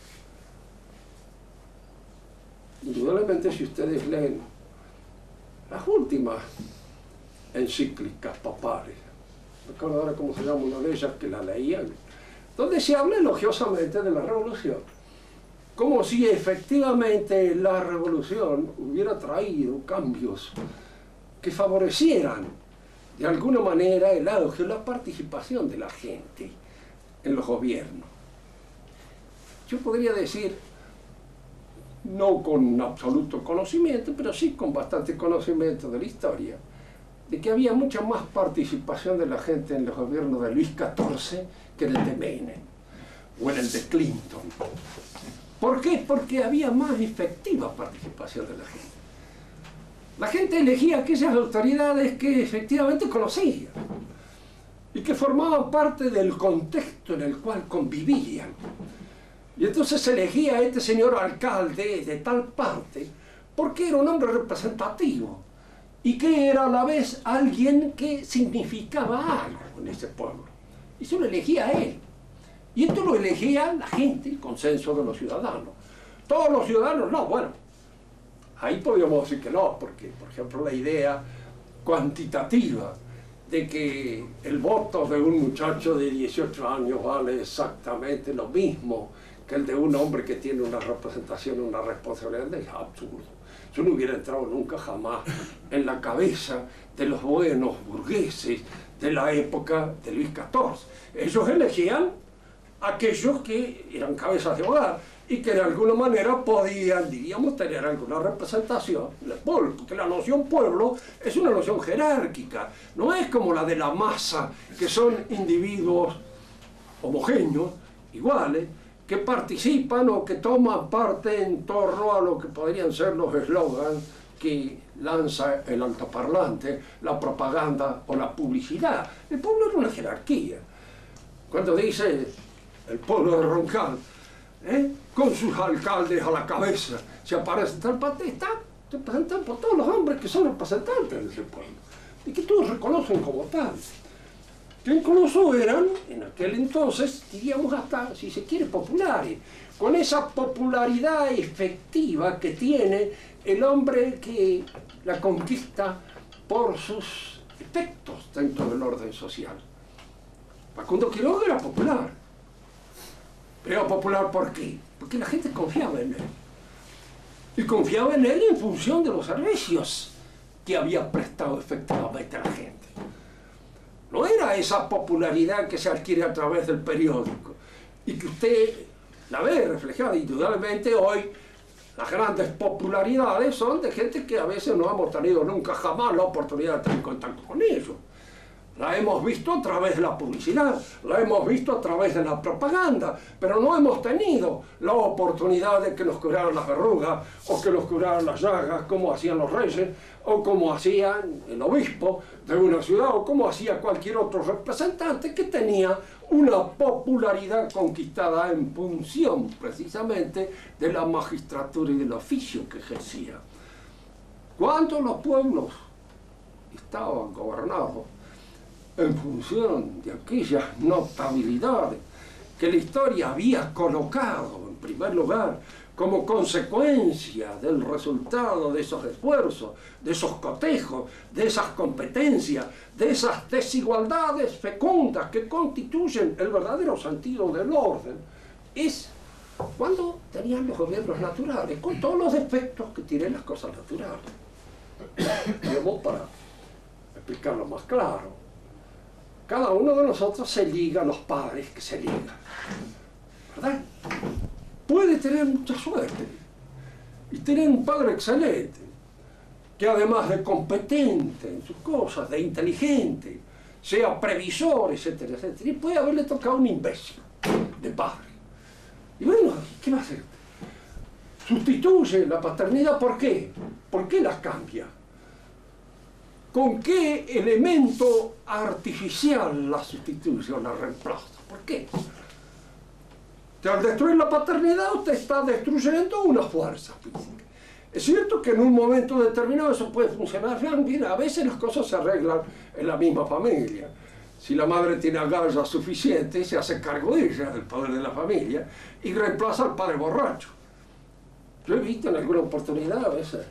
Indudablemente, si ustedes leen las últimas encíclicas papales, no recuerdo ahora cómo se llama una de ellas, que la leían, donde se habla elogiosamente de la revolución, como si efectivamente la revolución hubiera traído cambios que favorecieran de alguna manera el auge, la participación de la gente en los gobiernos. Yo podría decir, no con absoluto conocimiento, pero sí con bastante conocimiento de la historia, de que había mucha más participación de la gente en los gobiernos de Luis XIV que en el de Menem o en el de Clinton. ¿Por qué? Porque había más efectiva participación de la gente. La gente elegía aquellas autoridades que efectivamente conocían y que formaban parte del contexto en el cual convivían. Y entonces se elegía a este señor alcalde de tal parte porque era un hombre representativo y que era a la vez alguien que significaba algo en ese pueblo. Y se lo elegía a él. Y esto lo elegía la gente, el consenso de los ciudadanos. Todos los ciudadanos, no, bueno, ahí podríamos decir que no, porque, por ejemplo, la idea cuantitativa de que el voto de un muchacho de 18 años vale exactamente lo mismo que el de un hombre que tiene una representación, una responsabilidad, es absurdo. Eso no hubiera entrado nunca jamás en la cabeza de los buenos burgueses de la época de Luis XIV. Ellos elegían a aquellos que eran cabezas de hogar y que de alguna manera podían, diríamos, tener alguna representación del pueblo, porque la noción pueblo es una noción jerárquica, no es como la de la masa, que son individuos homogéneos, iguales, que participan o que toman parte en torno a lo que podrían ser los eslogans que lanza el altoparlante, la propaganda o la publicidad. El pueblo era una jerarquía. Cuando dice el pueblo de Roncal, con sus alcaldes a la cabeza, se aparece tal potestad, se presentan por todos los hombres que son representantes de ese pueblo y que todos reconocen como tal. Que incluso eran, en aquel entonces, diríamos hasta, si se quiere, populares, con esa popularidad efectiva que tiene el hombre que la conquista por sus efectos dentro del orden social. Facundo Quiroga era popular. Pero era popular ¿por qué? Porque la gente confiaba en él. Y confiaba en él en función de los servicios que había prestado efectivamente a la gente. No era esa popularidad que se adquiere a través del periódico y que usted la ve reflejada indudablemente hoy. Las grandes popularidades son de gente que a veces no hemos tenido nunca jamás la oportunidad de tener contacto con ellos. La hemos visto a través de la publicidad, la hemos visto a través de la propaganda, pero no hemos tenido la oportunidad de que nos curaran las verrugas o que nos curaran las llagas, como hacían los reyes, o como hacían el obispo de una ciudad, o como hacía cualquier otro representante que tenía una popularidad conquistada en función precisamente de la magistratura y del oficio que ejercía. Cuando los pueblos estaban gobernados en función de aquellas notabilidades que la historia había colocado en primer lugar como consecuencia del resultado de esos esfuerzos, de esos cotejos, de esas competencias, de esas desigualdades fecundas que constituyen el verdadero sentido del orden, es cuando tenían los gobiernos naturales, con todos los defectos que tienen las cosas naturales. Digamos, para explicarlo más claro, cada uno de nosotros se liga a los padres que se ligan, ¿verdad? Puede tener mucha suerte y tener un padre excelente, que además de competente en sus cosas, de inteligente, sea previsor, etcétera, etcétera, y puede haberle tocado un imbécil de padre. Y bueno, ¿qué va a hacer? Sustituye la paternidad, ¿por qué? ¿Por qué las cambia? ¿Con qué elemento artificial la sustituye o la reemplaza? ¿Por qué? Al destruir la paternidad usted está destruyendo una fuerza física. Es cierto que en un momento determinado eso puede funcionar bien, a veces las cosas se arreglan en la misma familia. Si la madre tiene agallas suficientes, se hace cargo de ella, del padre de la familia, y reemplaza al padre borracho. Yo he visto en alguna oportunidad a veces.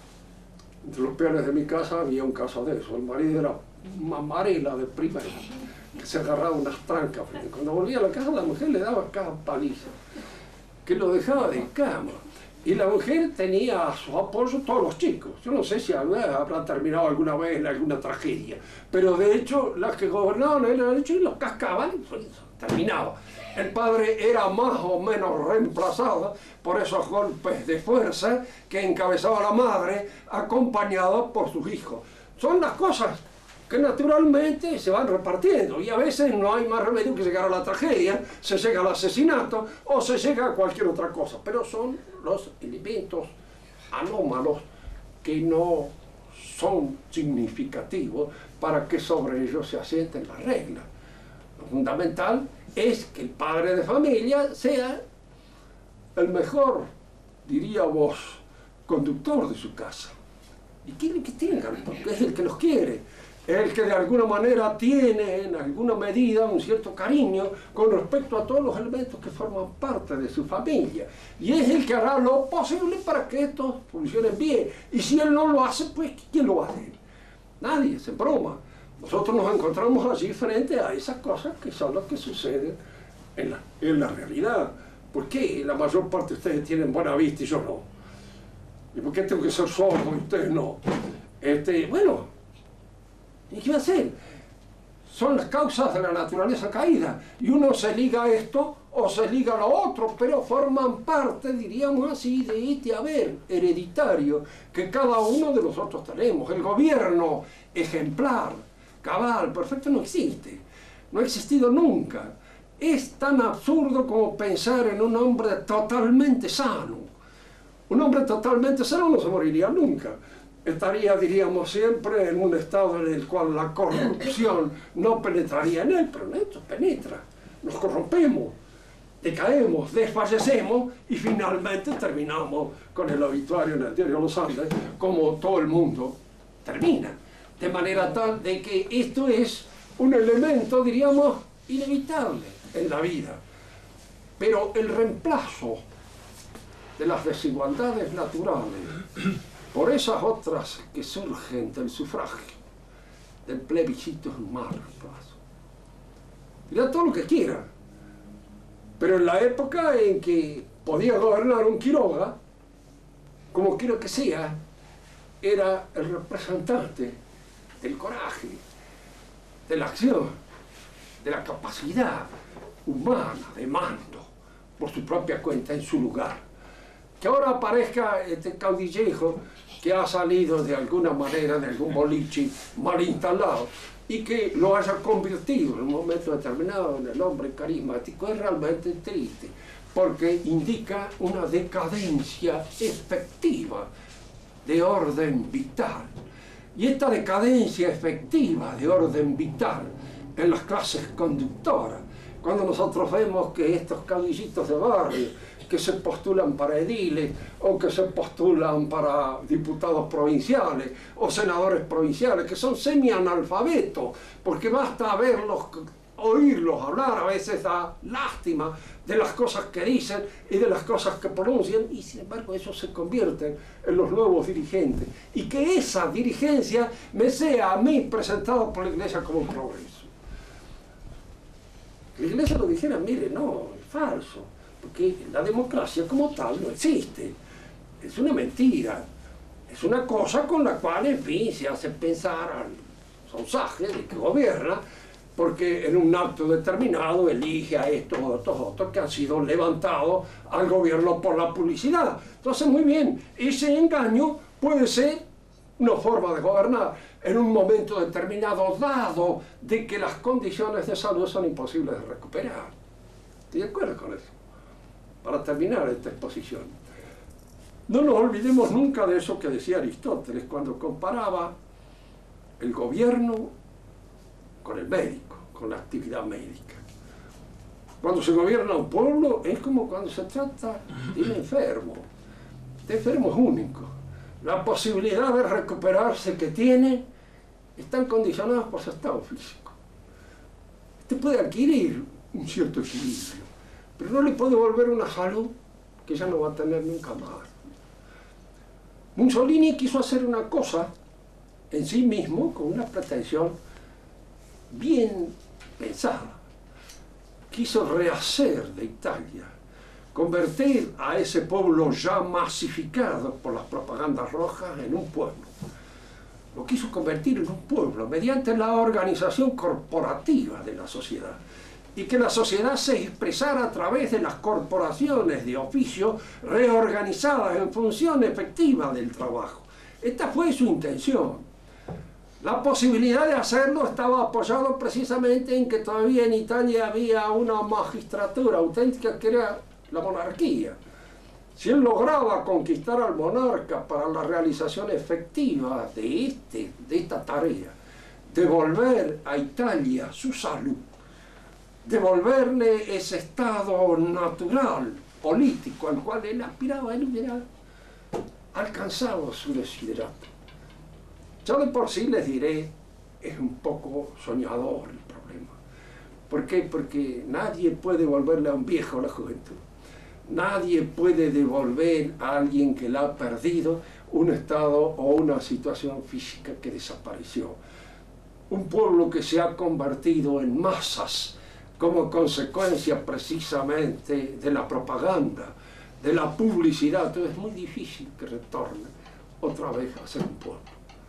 Entre los peones de mi casa había un caso de eso. El marido era una marela de primera, que se agarraba unas trancas. Cuando volvía a la casa, la mujer le daba cada paliza, que lo dejaba de cama. Y la mujer tenía a su apoyo todos los chicos. Yo no sé si habrá terminado alguna vez en alguna tragedia, pero de hecho, las que gobernaban eran hechos y los cascaban, pues, terminaba. El padre era más o menos reemplazado por esos golpes de fuerza que encabezaba la madre, acompañada por sus hijos. Son las cosas que naturalmente se van repartiendo y a veces no hay más remedio que llegar a la tragedia, se llega al asesinato o se llega a cualquier otra cosa, pero son los elementos anómalos que no son significativos para que sobre ellos se asienten las reglas. Lo fundamental es que el padre de familia sea el mejor, diríamos, conductor de su casa. Y quieren que tengan, porque es el que los quiere, es el que de alguna manera tiene en alguna medida un cierto cariño con respecto a todos los elementos que forman parte de su familia. Y es el que hará lo posible para que estos funcionen bien. Y si él no lo hace, pues ¿quién lo va a hacer? Nadie, se broma. Nosotros nos encontramos allí frente a esas cosas que son las que suceden en la realidad. ¿Por qué la mayor parte de ustedes tienen buena vista y yo no? ¿Y por qué tengo que ser sordo y ustedes no? Bueno, ¿y qué va a hacer? Son las causas de la naturaleza caída. Y uno se liga a esto o se liga a lo otro, pero forman parte, diríamos así, de este haber hereditario que cada uno de nosotros tenemos. El gobierno ejemplar, cabal, perfecto, no existe. No ha existido nunca. es tan absurdo como pensar en un hombre totalmente sano. Un hombre totalmente sano no se moriría nunca. Estaría, diríamos, siempre en un estado en el cual la corrupción no penetraría en él, pero en esto penetra. Nos corrompemos, decaemos, desfallecemos y finalmente terminamos con el obituario en el diario Los Andes, como todo el mundo termina. De manera tal de que esto es un elemento, diríamos, inevitable en la vida. Pero el reemplazo de las desigualdades naturales por esas otras que surgen del sufragio, del plebiscito, es un mal reemplazo. Dirá todo lo que quiera, pero en la época en que podía gobernar un Quiroga, como quiera que sea, era el representante del coraje, de la acción, de la capacidad humana de mando por su propia cuenta en su lugar. Que ahora aparezca este caudillejo que ha salido de alguna manera de algún boliche mal instalado y que lo haya convertido en un momento determinado en el hombre carismático es realmente triste, porque indica una decadencia efectiva de orden vital. Y esta decadencia efectiva de orden vital en las clases conductoras, cuando nosotros vemos que estos caudillitos de barrio que se postulan para ediles o que se postulan para diputados provinciales o senadores provinciales, que son semi-analfabetos, porque basta verlos, oírlos hablar, a veces da lástima de las cosas que dicen y de las cosas que pronuncian, y sin embargo eso se convierte en los nuevos dirigentes. Y que esa dirigencia me sea a mí presentado por la Iglesia como un progreso. La Iglesia lo dijera, mire, no, es falso, porque la democracia como tal no existe, es una mentira, es una cosa con la cual, en fin, se hace pensar al sonsaje de que gobierna, porque en un acto determinado elige a estos otros que han sido levantados al gobierno por la publicidad. Entonces, muy bien, ese engaño puede ser una forma de gobernar en un momento determinado, dado de que las condiciones de salud son imposibles de recuperar. ¿Estoy de acuerdo con eso? Para terminar esta exposición, no nos olvidemos nunca de eso que decía Aristóteles cuando comparaba el gobierno con el médico, con la actividad médica. Cuando se gobierna un pueblo es como cuando se trata de un enfermo. Este enfermo es único. La posibilidad de recuperarse que tiene están condicionadas por su estado físico. Este puede adquirir un cierto equilibrio, pero no le puede volver una salud que ya no va a tener nunca más. Mussolini quiso hacer una cosa en sí mismo con una pretensión bien pensada. Quiso rehacer de Italia, convertir a ese pueblo ya masificado por las propagandas rojas en un pueblo. Lo quiso convertir en un pueblo mediante la organización corporativa de la sociedad, y que la sociedad se expresara a través de las corporaciones de oficio reorganizadas en función efectiva del trabajo. Esta fue su intención. La posibilidad de hacerlo estaba apoyado precisamente en que todavía en Italia había una magistratura auténtica que era la monarquía. Si él lograba conquistar al monarca para la realización efectiva de esta tarea, devolver a Italia su salud, devolverle ese estado natural, político, al cual él aspiraba, él hubiera alcanzado su desiderato. Yo de por sí les diré, es un poco soñador el problema. ¿Por qué? Porque nadie puede devolverle a un viejo la juventud. Nadie puede devolver a alguien que la ha perdido un estado o una situación física que desapareció. Un pueblo que se ha convertido en masas como consecuencia precisamente de la propaganda, de la publicidad. Entonces es muy difícil que retorne otra vez a ser un pueblo.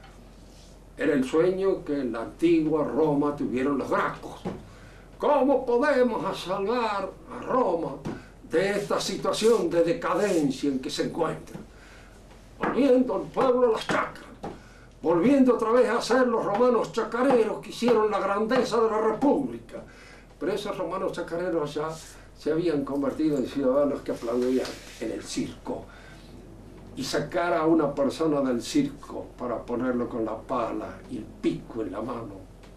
Era el sueño que en la antigua Roma tuvieron los gracos. ¿Cómo podemos salvar a Roma de esta situación de decadencia en que se encuentra? Volviendo al pueblo a las chacras, volviendo otra vez a ser los romanos chacareros que hicieron la grandeza de la república, Pero esos romanos chacareros ya se habían convertido en ciudadanos que aplaudían en el circo. Y sacar a una persona del circo para ponerlo con la pala y el pico en la mano.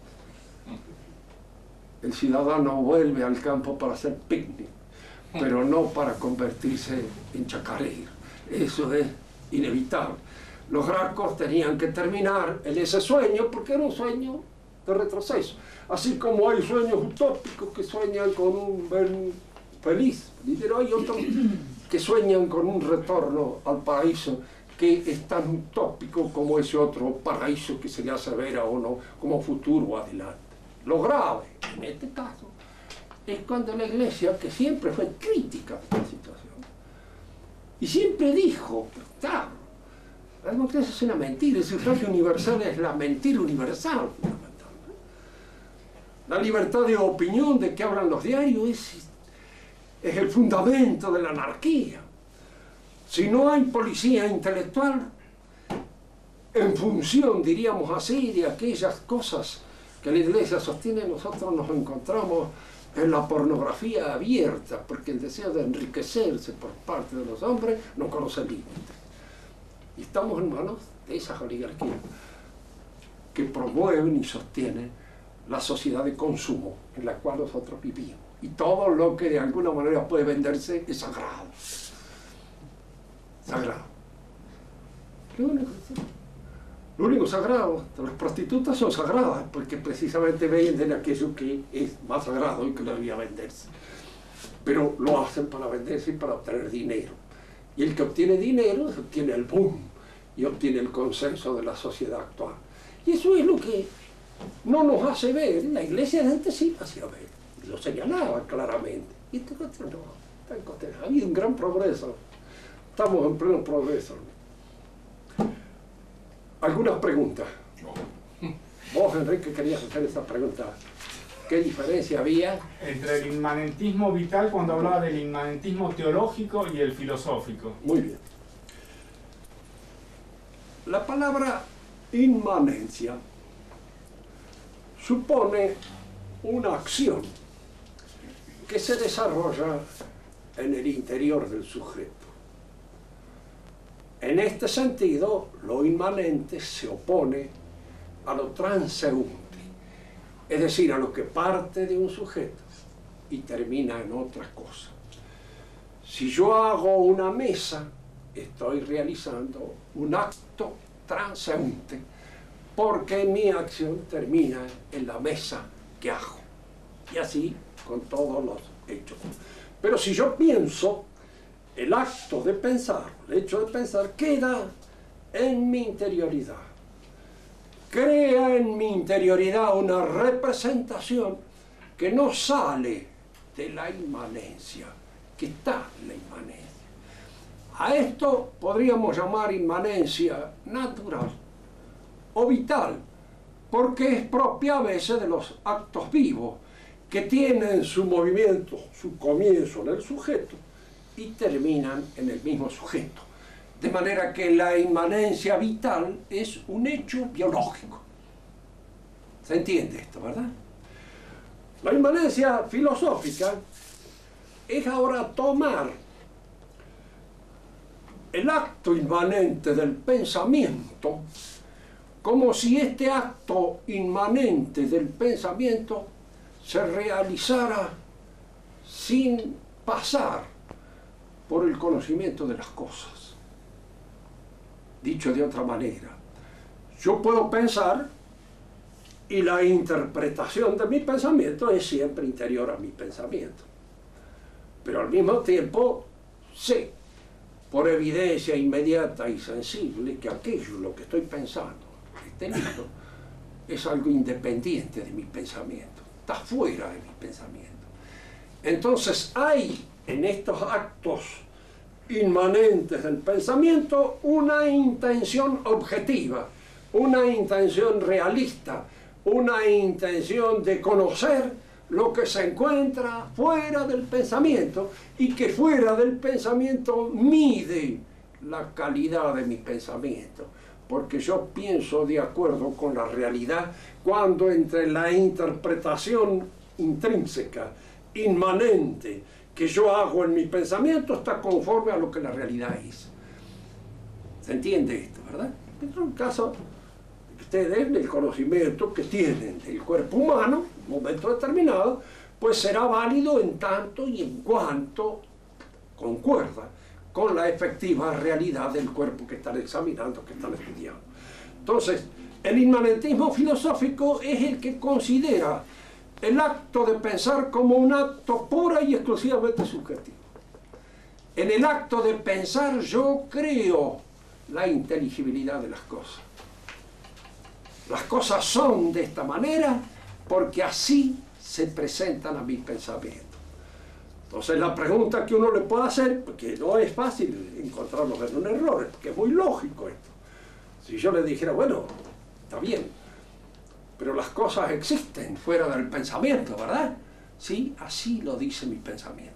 El ciudadano vuelve al campo para hacer picnic, pero no para convertirse en chacarero. Eso es inevitable. Los gracos tenían que terminar en ese sueño porque era un sueño de retroceso. Así como hay sueños utópicos que sueñan con un Ben feliz, pero hay otros que sueñan con un retorno al paraíso que es tan utópico como ese otro paraíso que se le hace ver a uno como futuro adelante. Lo grave, en este caso, es cuando la Iglesia, que siempre fue crítica de la situación, y siempre dijo, claro, la democracia es una mentira, el sufragio universal es la mentira universal, fundamentalmente. La libertad de opinión de que hablan los diarios es el fundamento de la anarquía. Si no hay policía intelectual, en función, diríamos así, de aquellas cosas que la Iglesia sostiene, nosotros nos encontramos en la pornografía abierta, porque el deseo de enriquecerse por parte de los hombres no conoce límites. Y estamos en manos de esas oligarquías que promueven y sostienen la sociedad de consumo en la cual nosotros vivimos. Y todo lo que de alguna manera puede venderse es sagrado. Sagrado. Lo único sagrado de las prostitutas son sagradas, porque precisamente venden aquello que es más sagrado y que no debía venderse. Pero lo hacen para venderse y para obtener dinero. Y el que obtiene dinero obtiene el boom y obtiene el consenso de la sociedad actual. Y eso es lo que no nos hace ver. La Iglesia de antes sí hacía ver, lo señalaba claramente. Y esta cuestión no, está en cuestión. Ha habido un gran progreso. Estamos en pleno progreso. ¿Algunas preguntas? Vos, Enrique, querías hacer esta pregunta. ¿Qué diferencia había entre el inmanentismo vital cuando hablaba del inmanentismo teológico y el filosófico? Muy bien. La palabra inmanencia supone una acción que se desarrolla en el interior del sujeto. En este sentido, lo inmanente se opone a lo transeúnte, es decir, a lo que parte de un sujeto y termina en otra cosa. Si yo hago una mesa, estoy realizando un acto transeúnte, porque mi acción termina en la mesa que hago. Y así con todos los hechos. Pero si yo pienso, el acto de pensar, el hecho de pensar, queda en mi interioridad. Crea en mi interioridad una representación que no sale de la inmanencia, que está en la inmanencia. A esto podríamos llamar inmanencia natural o vital, porque es propia a veces de los actos vivos, que tienen su movimiento, su comienzo en el sujeto, y terminan en el mismo sujeto. De manera que la inmanencia vital es un hecho biológico. ¿Se entiende esto, verdad? La inmanencia filosófica es ahora tomar el acto inmanente del pensamiento como si este acto inmanente del pensamiento se realizara sin pasar por el conocimiento de las cosas. Dicho de otra manera, yo puedo pensar y la interpretación de mi pensamiento es siempre interior a mi pensamiento. Pero al mismo tiempo sé, por evidencia inmediata y sensible, que aquello, lo que estoy pensando, este libro, es algo independiente de mi pensamiento, está fuera de mi pensamiento. Entonces hay en estos actos inmanentes del pensamiento una intención objetiva, una intención realista, una intención de conocer lo que se encuentra fuera del pensamiento y que fuera del pensamiento mide la calidad de mi pensamiento, porque yo pienso de acuerdo con la realidad cuando entre la interpretación intrínseca, inmanente, que yo hago en mi pensamiento está conforme a lo que la realidad es. ¿Se entiende esto, verdad? En un caso, ustedes, el conocimiento que tienen del cuerpo humano, en un momento determinado, pues será válido en tanto y en cuanto concuerda con la efectiva realidad del cuerpo que están examinando, que están estudiando. Entonces, el inmanentismo filosófico es el que considera el acto de pensar como un acto pura y exclusivamente subjetivo. En el acto de pensar yo creo la inteligibilidad de las cosas. Las cosas son de esta manera porque así se presentan a mis pensamientos. Entonces la pregunta que uno le puede hacer, porque no es fácil encontrarnos en un error, porque es muy lógico esto. Si yo le dijera, bueno, está bien, pero las cosas existen fuera del pensamiento, ¿verdad? Sí, así lo dice mi pensamiento.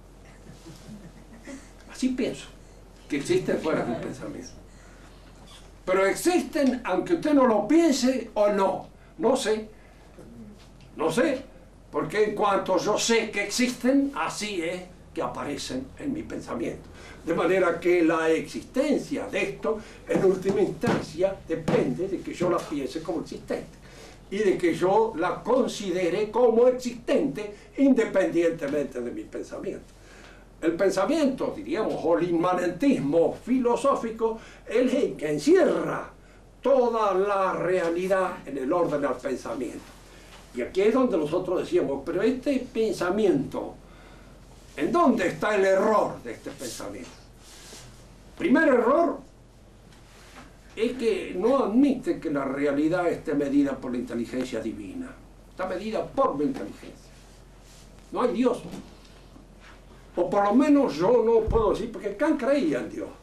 Así pienso, que existen fuera del pensamiento. Pero existen aunque usted no lo piense o no. No sé. No sé. Porque en cuanto yo sé que existen, así es que aparecen en mi pensamiento. De manera que la existencia de esto, en última instancia, depende de que yo la piense como existente y de que yo la considere como existente independientemente de mi pensamiento. El pensamiento, diríamos, o el inmanentismo filosófico, es el que encierra toda la realidad en el orden del pensamiento. Y aquí es donde nosotros decíamos, pero este pensamiento, ¿en dónde está el error de este pensamiento? Primer error es que no admite que la realidad esté medida por la inteligencia divina. Está medida por la inteligencia. No hay Dios. O por lo menos yo no puedo decir, porque Kant creía en Dios.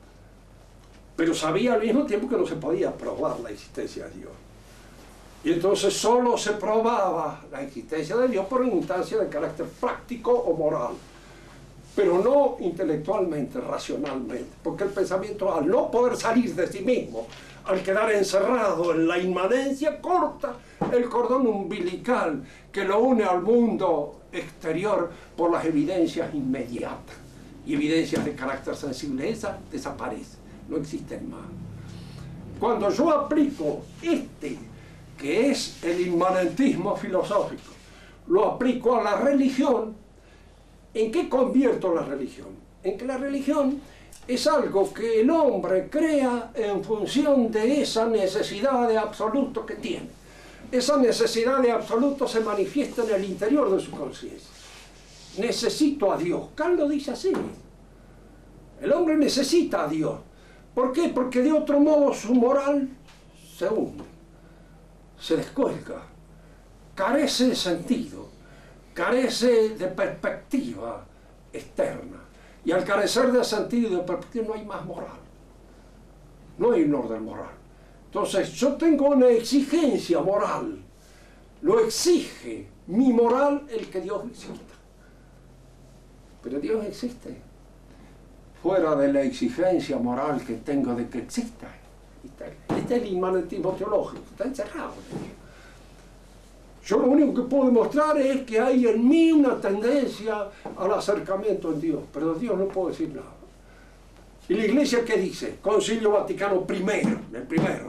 Pero sabía al mismo tiempo que no se podía probar la existencia de Dios. Y entonces solo se probaba la existencia de Dios por una instancia de carácter práctico o moral, pero no intelectualmente, racionalmente, porque el pensamiento, al no poder salir de sí mismo, al quedar encerrado en la inmanencia, corta el cordón umbilical que lo une al mundo exterior por las evidencias inmediatas, y evidencias de carácter sensible, esas desaparecen, no existen más. Cuando yo aplico que es el inmanentismo filosófico, lo aplico a la religión, ¿en qué convierto la religión? En que la religión es algo que el hombre crea en función de esa necesidad de absoluto que tiene. Esa necesidad de absoluto se manifiesta en el interior de su conciencia. Necesito a Dios. Kant lo dice así. El hombre necesita a Dios. ¿Por qué? Porque de otro modo su moral se hunde, se descuelga, carece de sentido, carece de perspectiva externa. Y al carecer de sentido y de perspectiva no hay más moral. No hay un orden moral. Entonces yo tengo una exigencia moral. Lo exige mi moral el que Dios exista. Pero Dios existe. Fuera de la exigencia moral que tengo de que exista. Este es el inmanentismo teológico. Está encerrado. Yo lo único que puedo demostrar es que hay en mí una tendencia al acercamiento en Dios, pero de Dios no puedo decir nada. ¿Y la Iglesia qué dice? Concilio Vaticano I, el primero.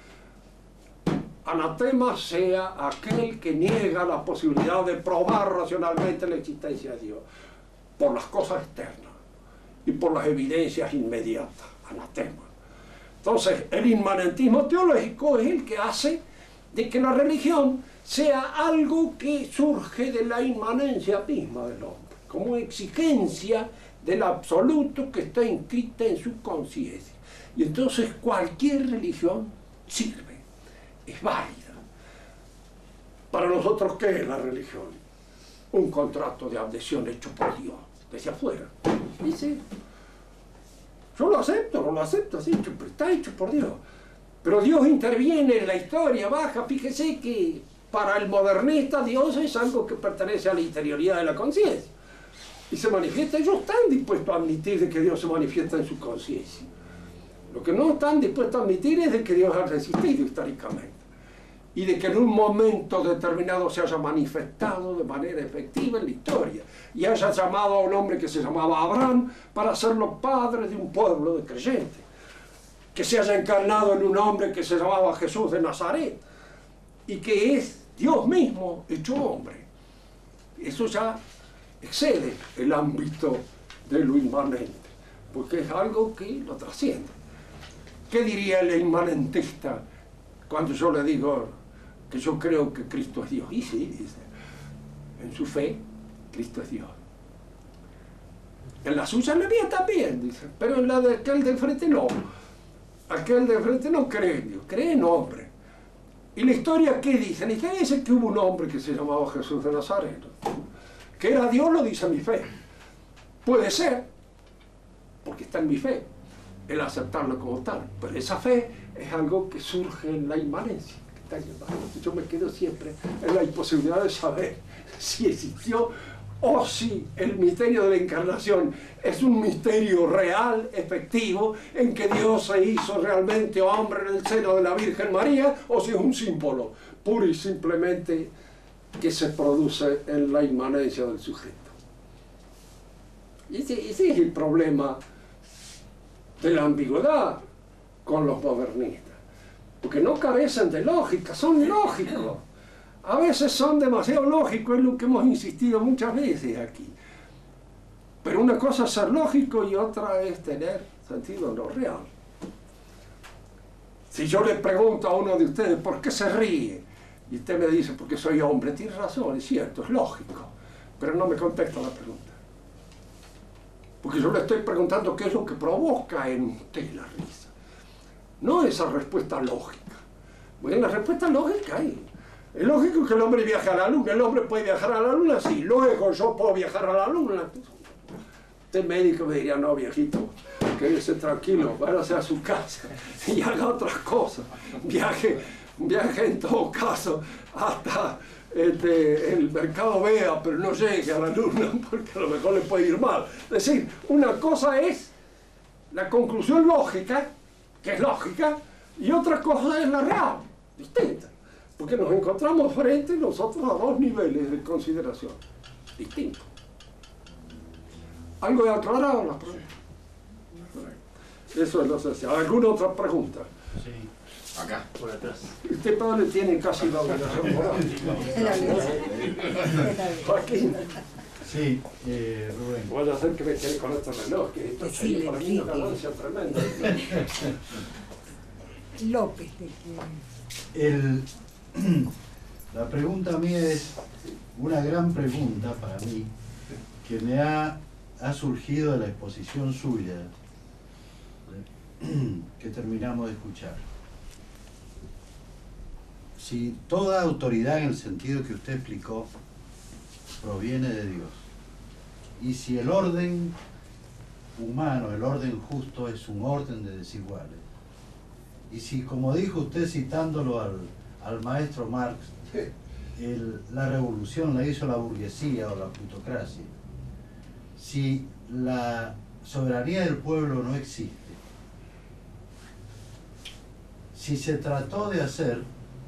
Anatema sea aquel que niega la posibilidad de probar racionalmente la existencia de Dios por las cosas externas y por las evidencias inmediatas. Anatema. Entonces, el inmanentismo teológico es el que hace de que la religión sea algo que surge de la inmanencia misma del hombre, como exigencia del absoluto que está inscrita en su conciencia. Y entonces cualquier religión sirve, es válida. Para nosotros, ¿qué es la religión? Un contrato de adhesión hecho por Dios, desde afuera. Dice, yo lo acepto, no lo acepto, así, está hecho por Dios. Pero Dios interviene en la historia, baja, fíjese que para el modernista Dios es algo que pertenece a la interioridad de la conciencia. Y se manifiesta, ellos están dispuestos a admitir de que Dios se manifiesta en su conciencia. Lo que no están dispuestos a admitir es de que Dios ha resistido históricamente. y de que en un momento determinado se haya manifestado de manera efectiva en la historia y haya llamado a un hombre que se llamaba Abraham para hacerlo padre de un pueblo de creyentes, que se haya encarnado en un hombre que se llamaba Jesús de Nazaret y que es Dios mismo hecho hombre. Eso ya excede el ámbito de lo inmanente, porque es algo que lo trasciende. ¿Qué diría el inmanentista cuando yo le digo que yo creo que Cristo es Dios? Y sí, dice, en su fe, Cristo es Dios. En la suya la mía también, dice, pero en la de aquel de frente no. Aquel de frente no cree en Dios, cree en hombre. ¿Y la historia qué dice? La historia dice que hubo un hombre que se llamaba Jesús de Nazaret. Que era Dios, lo dice mi fe. Puede ser, porque está en mi fe, el aceptarlo como tal. Pero esa fe es algo que surge en la inmanencia. Que está en la inmanencia. Yo me quedo siempre en la imposibilidad de saber si existió o si el misterio de la encarnación es un misterio real, efectivo, en que Dios se hizo realmente hombre en el seno de la Virgen María, o si es un símbolo puro y simplemente que se produce en la inmanencia del sujeto. Y ese es el problema de la ambigüedad con los modernistas, porque no carecen de lógica, son lógicos. A veces son demasiado lógicos, es lo que hemos insistido muchas veces aquí. Pero una cosa es ser lógico y otra es tener sentido en lo real. Si yo le pregunto a uno de ustedes por qué se ríe, y usted me dice porque soy hombre, tiene razón, es cierto, es lógico, pero no me contesta la pregunta. Porque yo le estoy preguntando qué es lo que provoca en usted la risa. No esa respuesta lógica. Porque en la respuesta lógica hay. Es lógico que el hombre viaje a la luna. El hombre puede viajar a la luna, sí. Luego yo puedo viajar a la luna. Este médico me diría, no, viejito, quédese tranquilo, váyase a su casa y haga otras cosas. Viaje en todo caso hasta el mercado Vea, pero no llegue a la luna porque a lo mejor le puede ir mal. Es decir, una cosa es la conclusión lógica, que es lógica, y otra cosa es la real, distinta. Porque nos encontramos frente nosotros a dos niveles de consideración distintos. ¿Algo de aclarado en la pregunta? Eso es lo esencial. ¿Alguna otra pregunta? Sí, acá, por atrás. Usted, padre, tiene casi la obligación moral. Joaquín. Sí, Rubén. Voy a hacer que me quede con este reloj, que esto sería para mí una ganancia tremenda. López, de La pregunta mía es una gran pregunta para mí, que me ha surgido de la exposición suya, que terminamos de escuchar. Si toda autoridad en el sentido que usted explicó proviene de Dios, y si el orden humano, el orden justo, es un orden de desiguales, y si, como dijo usted citándolo al maestro Marx, la revolución la hizo la burguesía o la plutocracia, si la soberanía del pueblo no existe, si se trató de hacer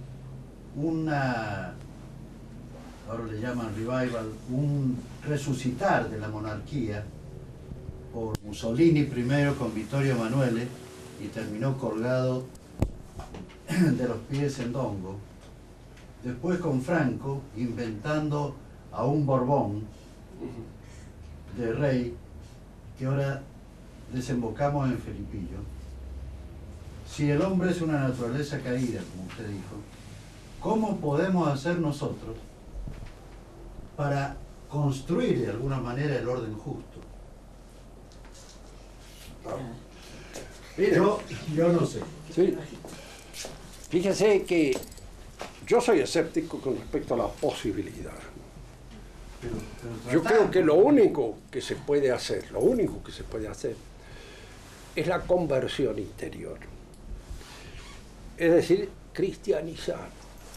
ahora le llaman revival, un resucitar de la monarquía, por Mussolini primero con Vittorio Emanuele y terminó colgado de los pies en Dongo, después con Franco inventando a un Borbón de rey, que ahora desembocamos en Felipillo. Si el hombre es una naturaleza caída, como usted dijo, ¿cómo podemos hacer nosotros para construir de alguna manera el orden justo? Yo no sé. Sí. Fíjese que yo soy escéptico con respecto a la posibilidad. Yo creo que lo único que se puede hacer, es la conversión interior. Es decir, cristianizar.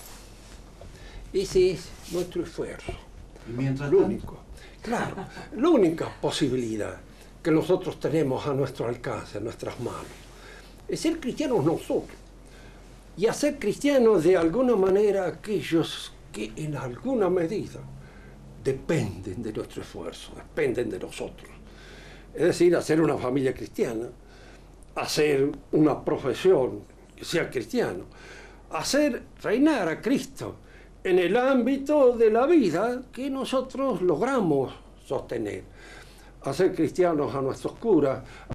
Ese es nuestro esfuerzo. Y mientras lo tanto, único. Claro, la única posibilidad que nosotros tenemos a nuestro alcance, a nuestras manos, es ser cristianos nosotros. y hacer cristianos de alguna manera aquellos que en alguna medida dependen de nuestro esfuerzo, dependen de nosotros. Es decir, hacer una familia cristiana, hacer una profesión que sea cristiano, hacer reinar a Cristo en el ámbito de la vida que nosotros logramos sostener, hacer cristianos a nuestros curas,